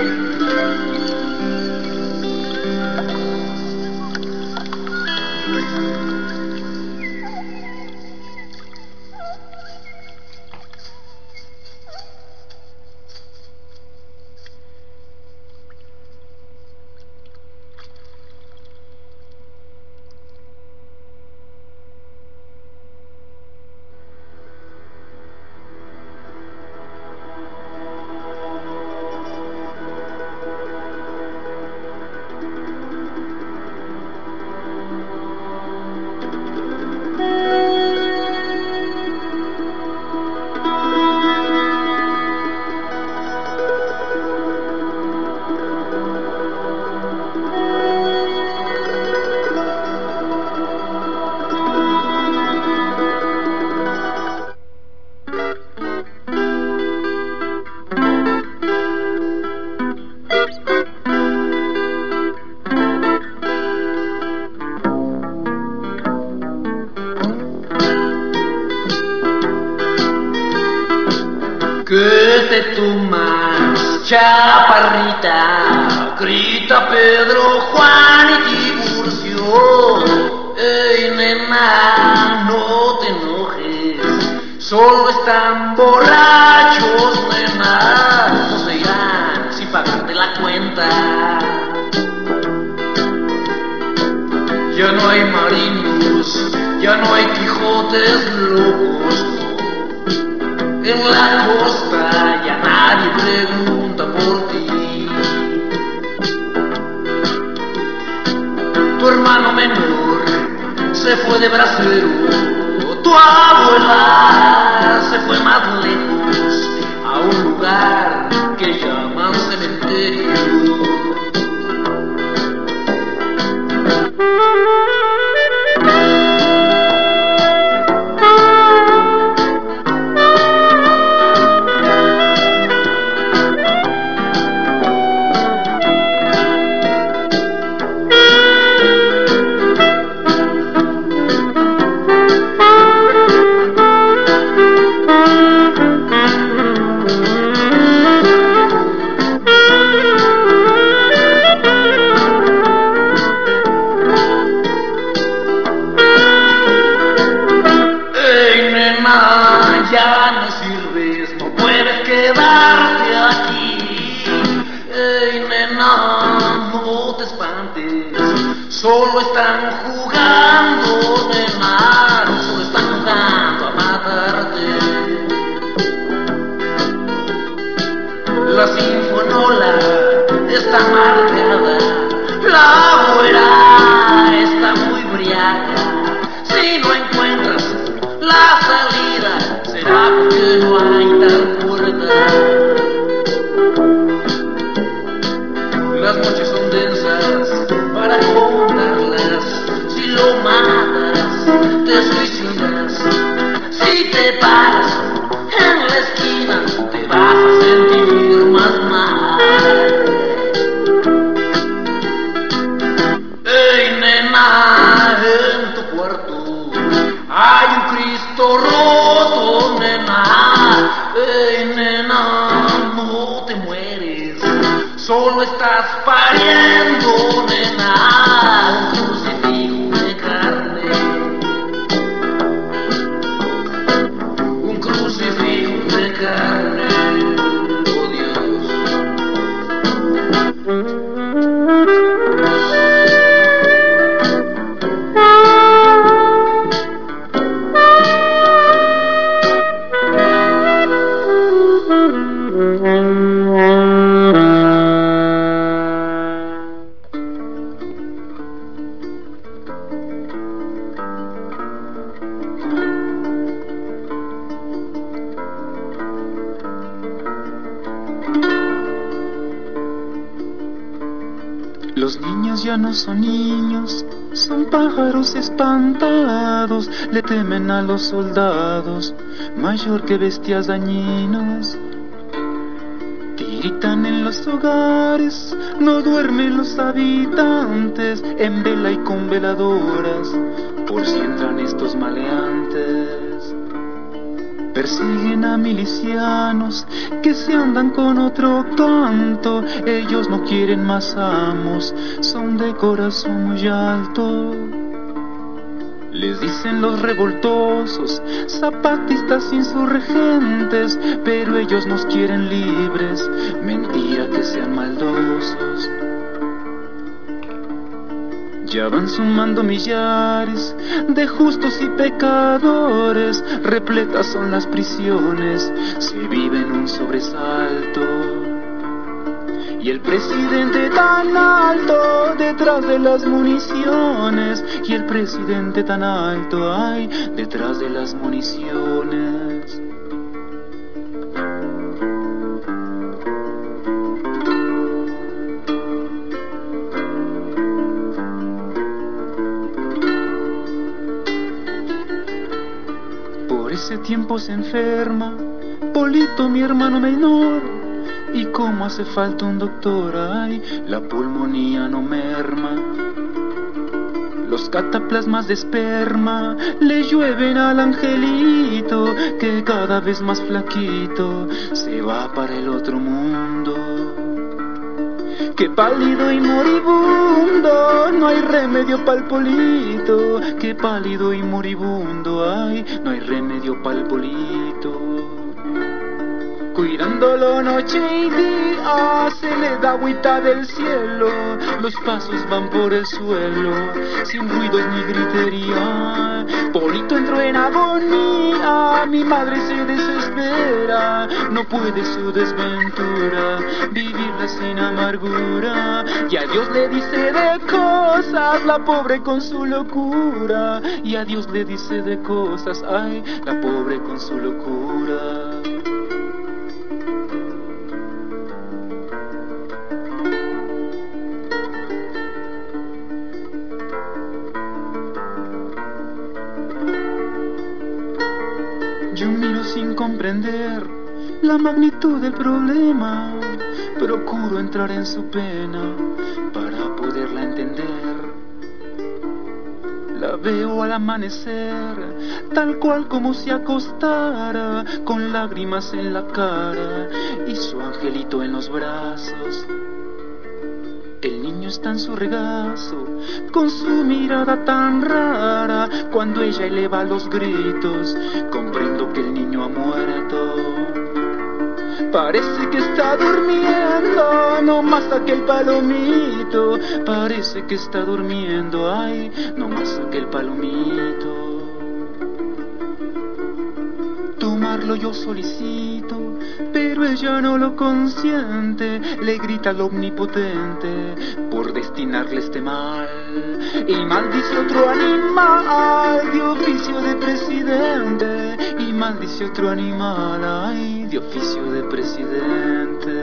¿Qué es de tu más, chaparrita? Grita Pedro, Juan y Tiburcio. Ey, nena, no te enojes, borrachos, nena, no se irán sin pagarte la cuenta. Ya no hay marinos, ya no hay Quijotes locos, no. En la costa ya nadie pregunta por ti. Tu hermano menor se fue de bracero, tu abuela se fue más lejos, a un lugar que llaman cementerio. Solo están jugando, nena, solo están jugando a matarte. La sinfonola está marcada, la güera está muy briaga. Si no encuentras la salida, será porque no hay tal puerta. Las noches son densas para contarlas. Si lo matas, te suicidas. Si te paras en la esquina, te vas a sentir más mal. Ey, nena, en tu cuarto hay un Cristo roto, nena. Ey, nena, no te mueres, solo estás pariendo, nena, un crucifijo de carne, un crucifijo de carne, oh Dios. Los niños ya no son niños, son pájaros espantados, le temen a los soldados, mayor que bestias dañinos. Tiritan en los hogares, no duermen los habitantes, en vela y con veladoras, por si entran estos maleantes. Persiguen a milicianos que se andan con otro canto. Ellos no quieren más amos, son de corazón muy alto. Les dicen los revoltosos, zapatistas insurgentes, pero ellos nos quieren libres, mentira que sean maldosos. Ya van sumando millares de justos y pecadores, repletas son las prisiones, se vive en un sobresalto. Y el presidente tan alto detrás de las municiones, y el presidente tan alto, ay, detrás de las municiones. Ese tiempo se enferma Polito, mi hermano menor, y como hace falta un doctor, ay, la pulmonía no merma. Los cataplasmas de esperma le llueven al angelito, que cada vez más flaquito se va para el otro mundo. Que pálido y moribundo, no hay remedio pa'l Polito. Que pálido y moribundo, ay, no hay remedio pa'l Polito. Cuidándolo noche y día, se le da agüita del cielo. Los pasos van por el suelo, sin ruidos ni gritería. Polito entró en agonía, mi madre se desespera. No puede su desventura vivirla sin amargura. Y a Dios le dice de cosas, la pobre con su locura. Y a Dios le dice de cosas, ay, la pobre con su locura. Yo miro sin comprender la magnitud del problema. Procuro entrar en su pena para poderla entender. La veo al amanecer, tal cual como si acostara, con lágrimas en la cara y su angelito en los brazos. El niño está en su regazo, con su mirada tan rara. Cuando ella eleva los gritos, comprendo que el niño ha muerto. Parece que está durmiendo, no más aquel palomito. Parece que está durmiendo, ay, no más aquel palomito. Tomarlo yo solicito, pero ella no lo consiente. Le grita al omnipotente por destinarle este mal. Y maldice otro animal de oficio de presidente. Y maldice otro animal, ay, de oficio de presidente.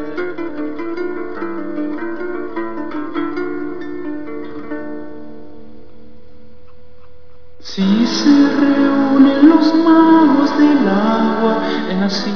Si se reúnen los magos del agua en así.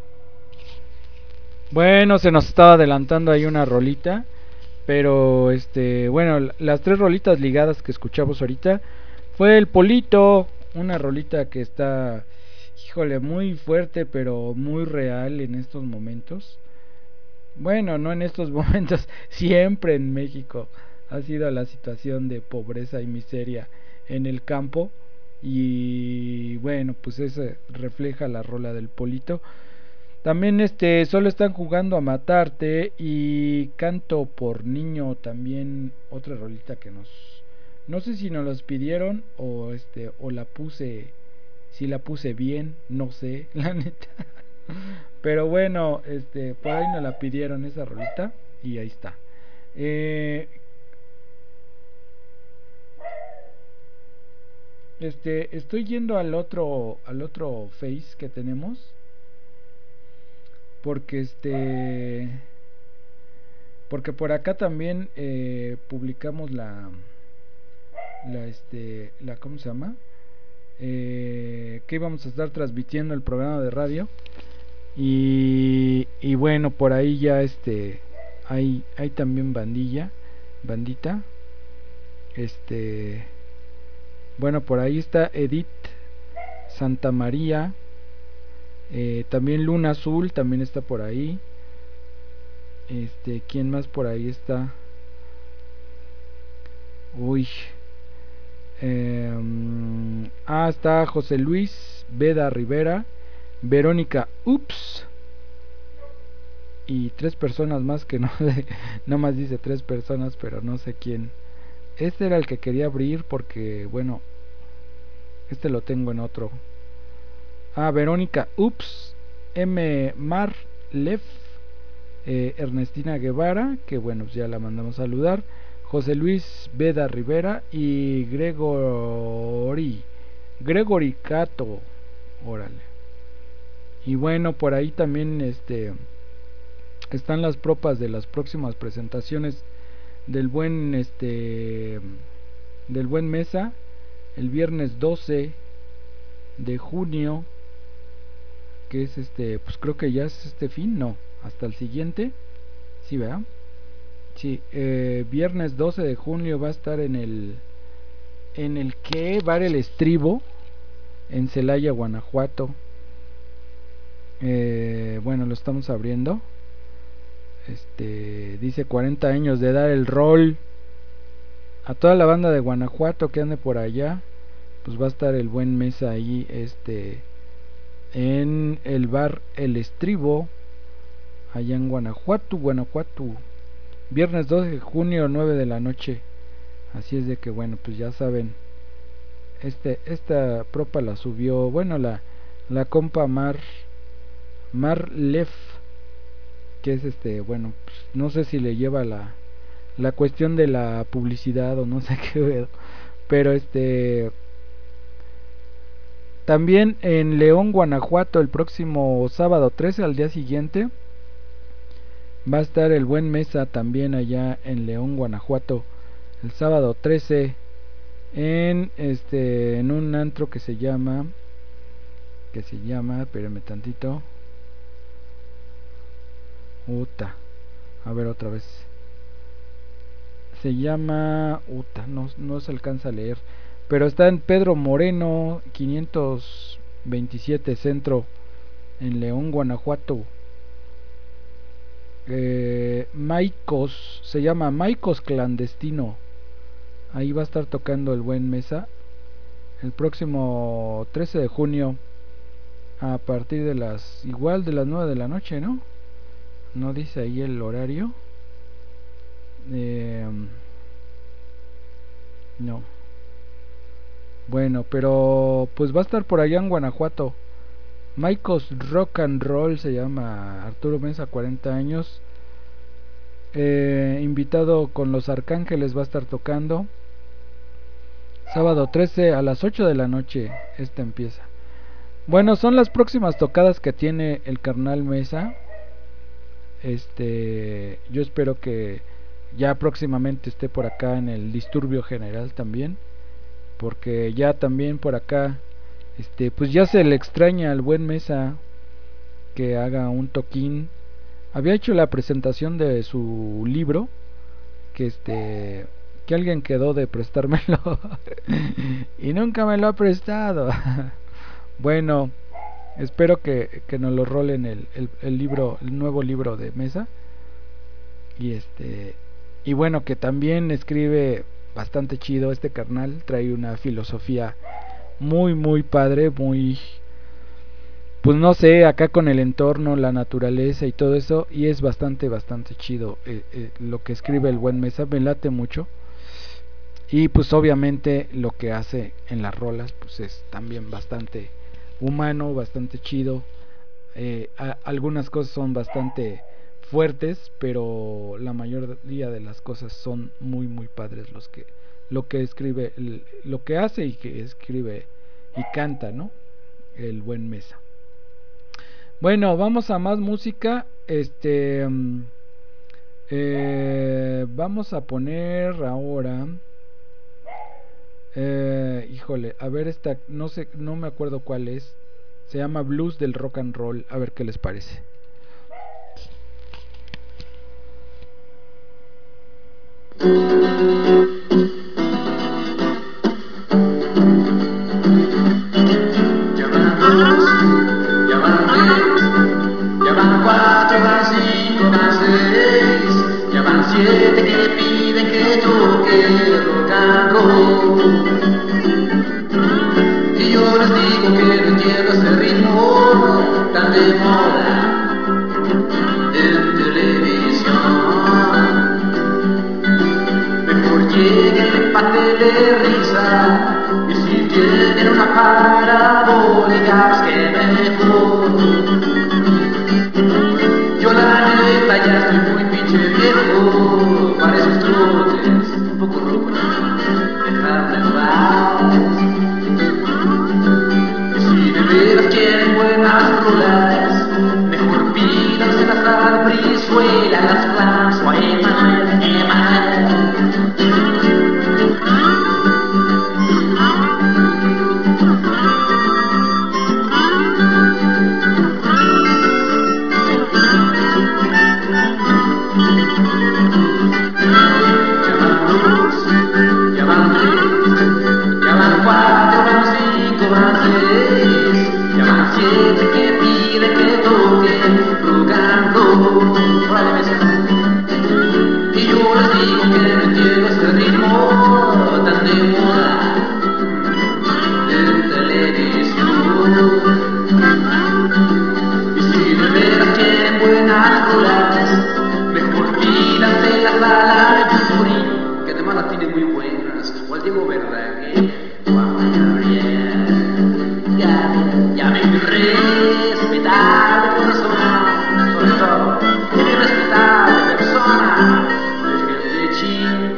Bueno, se nos estaba adelantando ahí una rolita, pero este, bueno, las tres rolitas ligadas que escuchamos ahorita fue el Polito, una rolita que está, híjole, muy fuerte, pero muy real en estos momentos. Bueno, no en estos momentos, siempre en México ha sido la situación de pobreza y miseria en el campo. Y bueno, pues eso refleja la rola del Polito. También este, solo están jugando a matarte y Canto por niño, también otra rolita que nos, no sé si nos los pidieron o este, o la puse, si la puse bien, no sé, la neta. Pero bueno, este, por ahí nos la pidieron esa rolita y ahí está. Eh, este, estoy yendo al otro, al otro Face que tenemos. Porque este porque por acá también eh, publicamos la la este la ¿cómo se llama? Eh, que íbamos a estar transmitiendo el programa de radio y, y bueno, por ahí ya este hay hay también bandilla bandita este bueno, por ahí está Edith Santa María. Eh, también Luna Azul también está por ahí. Este, ¿quién más por ahí está? Uy. Eh, ah, está José Luis Veda Rivera, Verónica Ups y tres personas más que no sé, no más dice tres personas, pero no sé quién. Este era el que quería abrir porque, bueno, este lo tengo en otro. Ah, Verónica Ups, M. Mar Lef, eh, Ernestina Guevara, que bueno, ya la mandamos a saludar, José Luis Veda Rivera y Gregory, Gregory Cato, órale. Y bueno, por ahí también este están las propas de las próximas presentaciones del buen este del buen Mesa, el viernes doce de junio, que es este, pues creo que ya es este fin, no, hasta el siguiente, sí, ¿verdad? Sí, eh, viernes doce de junio va a estar en el, en el que Bar El Estribo, en Celaya, Guanajuato. Eh, bueno, lo estamos abriendo. Este, dice cuarenta años de dar el rol. A toda la banda de Guanajuato que ande por allá, pues va a estar el buen Mesa ahí, este, en el bar El Estribo, allá en Guanajuato, Guanajuato. Viernes dos de junio, nueve de la noche. Así es de que bueno, pues ya saben. Este, esta propa la subió, bueno, la, la compa Mar, Mar Lef, que es este, bueno, pues no sé si le lleva la, la cuestión de la publicidad o no sé qué veo, pero este, también en León, Guanajuato, el próximo sábado trece, al día siguiente, va a estar el Buen Mesa también allá en León, Guanajuato, el sábado trece, en este en un antro que se llama que se llama espérame tantito Uta, a ver otra vez, se llama Uta, no, no se alcanza a leer, pero está en Pedro Moreno quinientos veintisiete Centro, en León, Guanajuato. eh, Maicos, se llama Maicos Clandestino. Ahí va a estar tocando el Buen Mesa el próximo trece de junio, a partir de las, igual de las nueve de la noche, ¿no? No dice ahí el horario. Eh, no. Bueno, pero pues va a estar por allá en Guanajuato. Maicos Rock and Roll se llama. Arturo Mesa, cuarenta años. Eh, invitado con Los Arcángeles va a estar tocando. Sábado trece a las ocho de la noche. Esta empieza. Bueno, son las próximas tocadas que tiene el carnal Mesa. Este, yo espero que ya próximamente esté por acá en el Disturbio General también, porque ya también por acá, este, pues ya se le extraña al Buen Mesa que haga un toquín. Había hecho la presentación de su libro, que este, que alguien quedó de prestármelo y nunca me lo ha prestado. Bueno, espero que, que nos lo rolen el, el, el libro, el nuevo libro de Mesa. Y este, y bueno, que también escribe bastante chido este carnal, trae una filosofía muy muy padre, muy, pues no sé, acá con el entorno, la naturaleza y todo eso, y es bastante bastante chido eh, eh, lo que escribe el Buen Mesa, me late mucho. Y pues obviamente lo que hace en las rolas pues es también bastante humano, bastante chido. Eh, a, algunas cosas son bastante fuertes, pero la mayoría de las cosas son muy muy padres, los que lo que escribe, el, lo que hace y que escribe y canta, ¿no? El Buen Mesa. Bueno, vamos a más música. Este eh, vamos a poner ahora Eh, híjole, a ver esta, no sé, no me acuerdo cuál es. Se llama Blues del Rock and Roll. A ver qué les parece. Ya van dos, ya van tres, ya van cuatro, van cinco, van seis, ya van siete que piden que toque rock and roll. Y yo les digo que no entiendo ese ritmo tan de moda en televisión. Mejor lleguen pa' Telerisa, y si tienen una parabólica pues que mejor. Yo la neta ya estoy muy pinche viejo para esos trotes un poco rucos, dejarme en paz. Y si de veras quieren buenas rolas, mejor pídanselas al Brizuela, las Flams o a Emanuel, Emanuel. Que pide que toque rock and roll. Órale, Mesa. Y yo les digo que no entiendo ese ritmo tan de moda en televisión. irrespetable persona, sobre todo, una irrespetable persona, defiende Chile.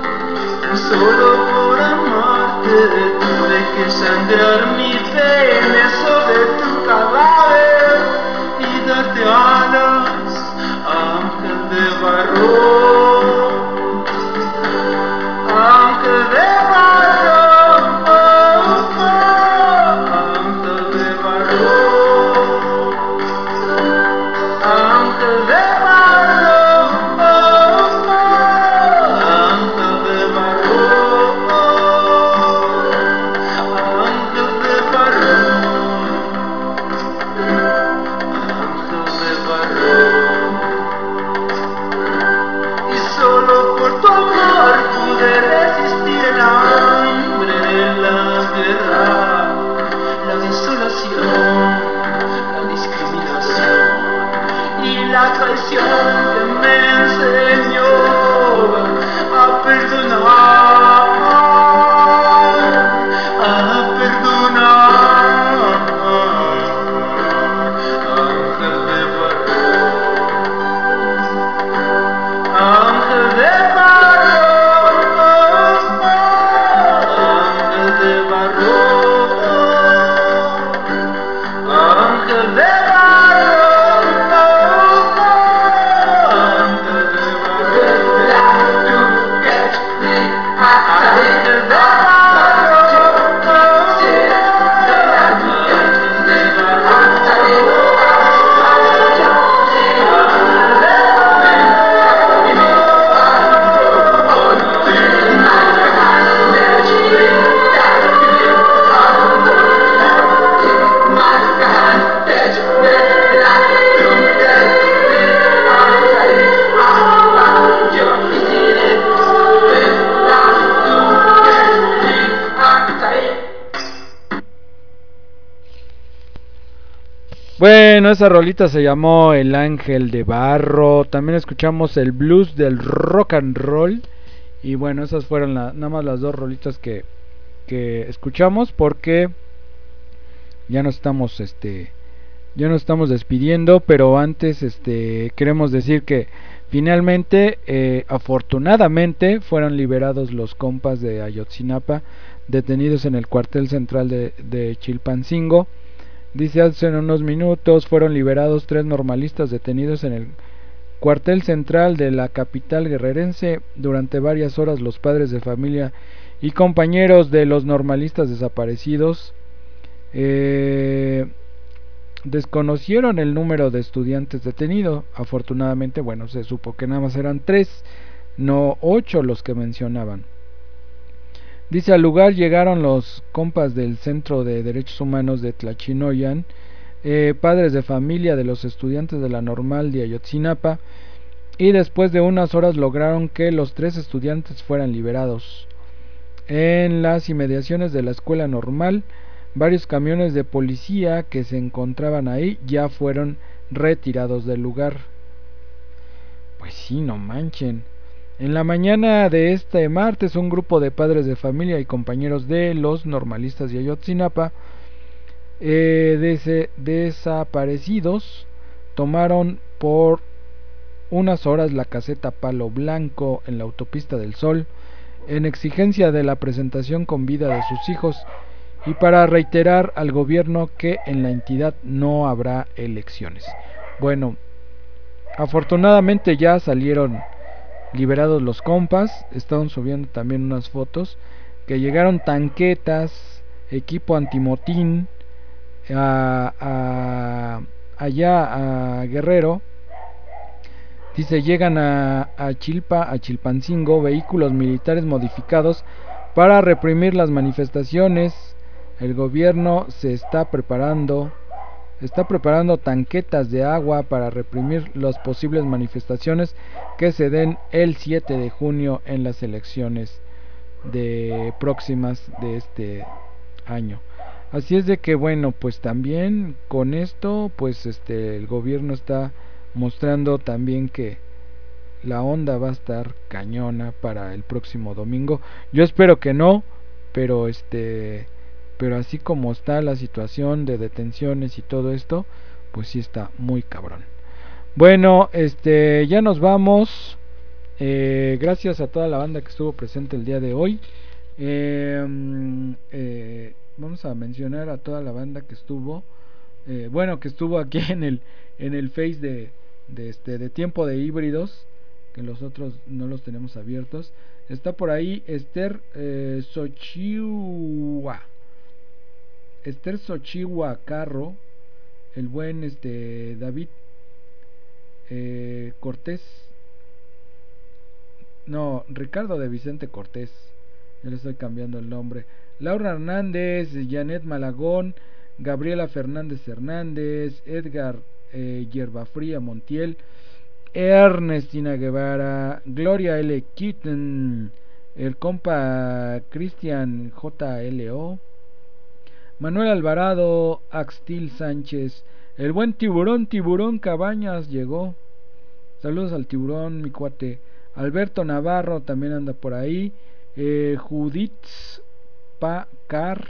Solo por amarte tuve que sangrar mi pena. Bueno, esa rolita se llamó El Ángel de Barro. También escuchamos el blues del rock and roll. Y bueno, esas fueron la, nada más las dos rolitas que, que escuchamos, porque ya nos estamos este ya nos estamos despidiendo. Pero antes este queremos decir que finalmente, eh, afortunadamente, fueron liberados los compas de Ayotzinapa, detenidos en el cuartel central de, de Chilpancingo. Dice: hace unos minutos fueron liberados tres normalistas detenidos en el cuartel central de la capital guerrerense. Durante varias horas los padres de familia y compañeros de los normalistas desaparecidos eh, desconocieron el número de estudiantes detenidos. Afortunadamente, bueno, se supo que nada más eran tres, no ocho los que mencionaban. Dice: al lugar llegaron los compas del Centro de Derechos Humanos de Tlachinoyan, eh, padres de familia de los estudiantes de la Normal de Ayotzinapa, y después de unas horas lograron que los tres estudiantes fueran liberados. En las inmediaciones de la escuela normal, varios camiones de policía que se encontraban ahí ya fueron retirados del lugar. Pues sí, no manchen. En la mañana de este martes, un grupo de padres de familia y compañeros de los normalistas de Ayotzinapa eh, des- desaparecidos tomaron por unas horas la caseta Palo Blanco en la autopista del Sol, en exigencia de la presentación con vida de sus hijos y para reiterar al gobierno que en la entidad no habrá elecciones. Bueno, afortunadamente ya salieron liberados los compas. Estaban subiendo también unas fotos que llegaron tanquetas, equipo antimotín a, a, allá a Guerrero. Dice: llegan a, a Chilpa, a Chilpancingo, vehículos militares modificados para reprimir las manifestaciones. El gobierno se está preparando Está preparando tanquetas de agua para reprimir las posibles manifestaciones que se den el siete de junio en las elecciones de próximas de este año. Así es de que bueno, pues también con esto, pues este el gobierno está mostrando también que la onda va a estar cañona para el próximo domingo. Yo espero que no, pero este pero así como está la situación de detenciones y todo esto, pues sí está muy cabrón. Bueno, este ya nos vamos. Eh, gracias a toda la banda que estuvo presente el día de hoy. Eh, eh, vamos a mencionar a toda la banda que estuvo, eh, bueno, que estuvo aquí en el en el Face de, de este de Tiempo de Híbridos, que los otros no los tenemos abiertos. Está por ahí Esther eh, Xochiwa. Esther Xochiwa Carro, el buen este David eh, Cortés, no, Ricardo de Vicente Cortés, ya le estoy cambiando el nombre. Laura Hernández, Janet Malagón, Gabriela Fernández Hernández, Edgar eh, Yerbafría Montiel, Ernestina Guevara, Gloria L. Kitten, el compa Cristian J L O, Manuel Alvarado, Axtil Sánchez, el buen Tiburón, Tiburón Cabañas llegó. Saludos al tiburón, mi cuate. Alberto Navarro también anda por ahí. Eh, Judith Pacar.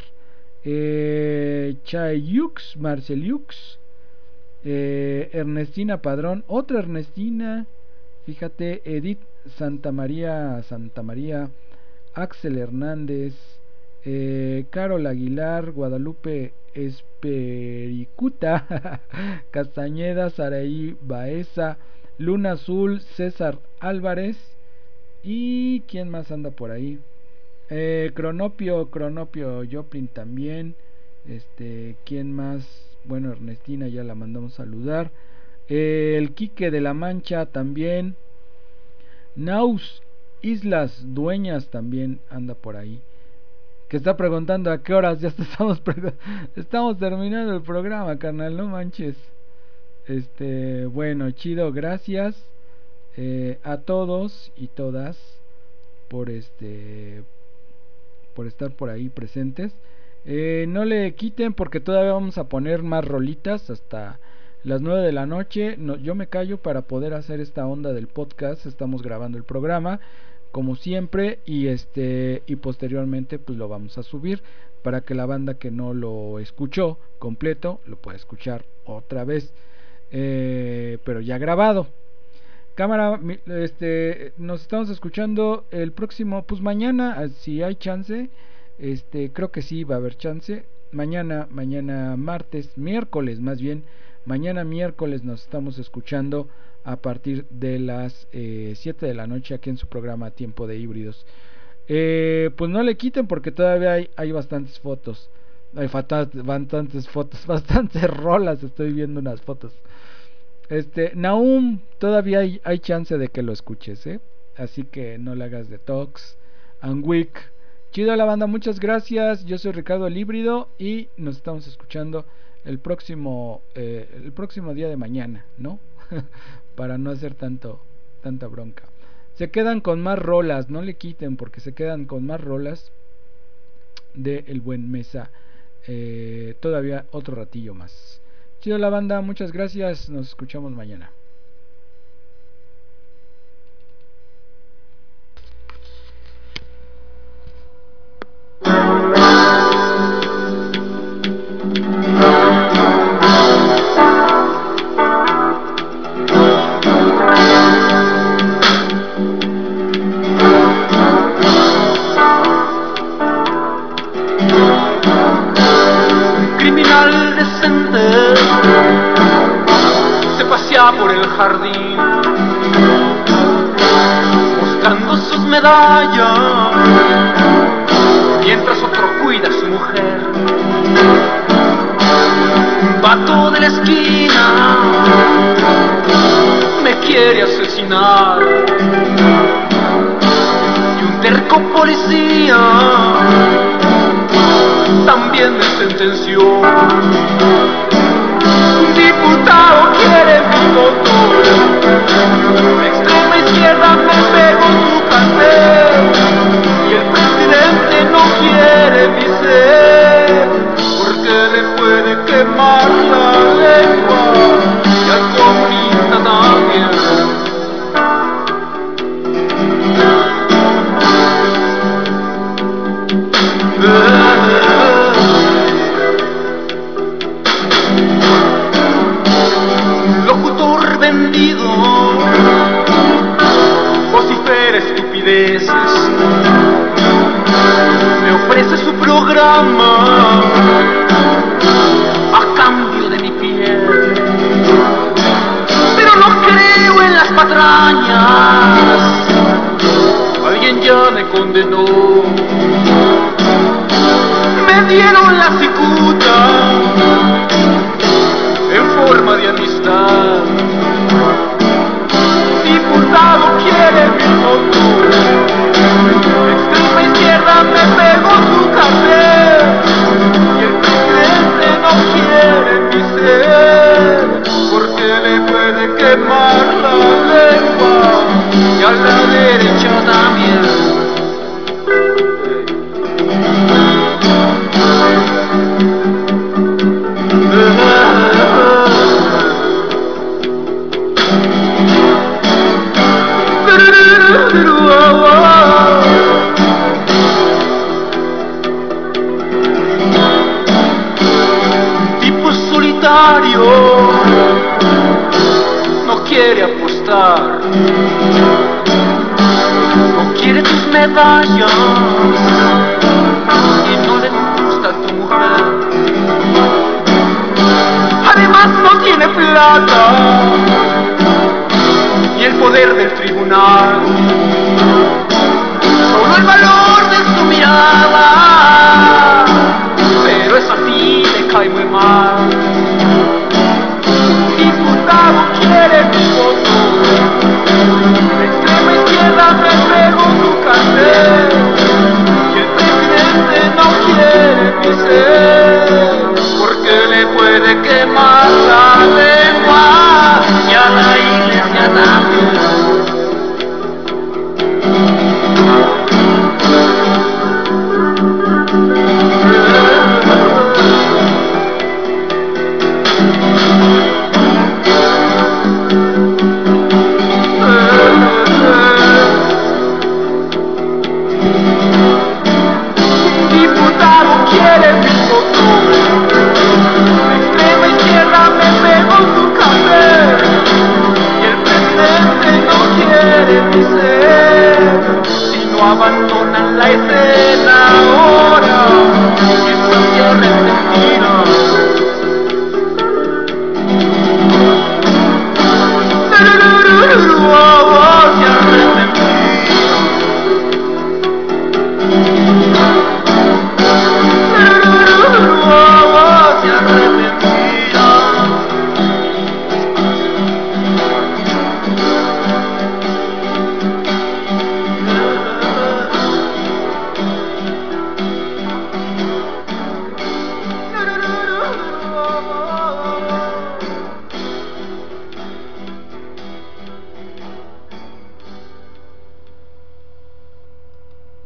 Eh, Chayux, Marceliux. Eh, Ernestina Padrón. Otra Ernestina. Fíjate, Edith Santa María. Santa María. Axel Hernández. Eh, Carol Aguilar. Guadalupe Espericuta. Castañeda, Saraí Baeza. Luna Azul, César Álvarez. ¿Y quién más anda por ahí? Eh, Cronopio, Cronopio Joplin también. Este, ¿quién más? Bueno, Ernestina ya la mandamos saludar. Eh, el Quique de la Mancha también. Naus Islas Dueñas también anda por ahí. Que está preguntando a qué horas ya estamos, estamos terminando el programa, carnal, no manches. Este, bueno, chido, gracias eh, a todos y todas por este por estar por ahí presentes. Eh, no le quiten porque todavía vamos a poner más rolitas hasta las nueve de la noche. No, yo me callo para poder hacer esta onda del podcast. Estamos grabando el programa como siempre y este y posteriormente pues lo vamos a subir para que la banda que no lo escuchó completo lo pueda escuchar otra vez. Eh, pero ya grabado. Cámara, este, nos estamos escuchando el próximo, pues mañana, si hay chance, este, creo que sí va a haber chance. Mañana, mañana martes, miércoles más bien, mañana miércoles nos estamos escuchando a partir de las eh, siete de la noche aquí en su programa Tiempo de Híbridos. Eh, pues no le quiten porque todavía hay, hay bastantes fotos. Hay bastantes fotos, bastantes rolas, estoy viendo unas fotos. Este, Naum, todavía hay, hay chance de que lo escuches, ¿eh? Así que no le hagas detox. Anwick, chido la banda, muchas gracias. Yo soy Ricardo el Híbrido y nos estamos escuchando el próximo, eh, el próximo día de mañana, ¿no? Para no hacer tanto, tanta bronca. Se quedan con más rolas, no le quiten porque se quedan con más rolas de El Buen Mesa. Eh, todavía otro ratillo más. Chido la banda, muchas gracias, nos escuchamos mañana. Criminal decente se pasea por el jardín buscando sus medallas mientras otro cuida a su mujer. Un vato de la esquina me quiere asesinar y un terco policía también me sentenció. Un diputado quiere mi voto, la extrema izquierda me pegó su cartel y el presidente no quiere mi ser porque le puede quemar la lengua y al comunista también. Locutor vendido vocifera estupideces, me ofrece su programa a cambio de mi piel. solitario, no quiere apostar, no quiere tus medallas y no le gusta tu mujer. Además no tiene plata y el poder del tribunal.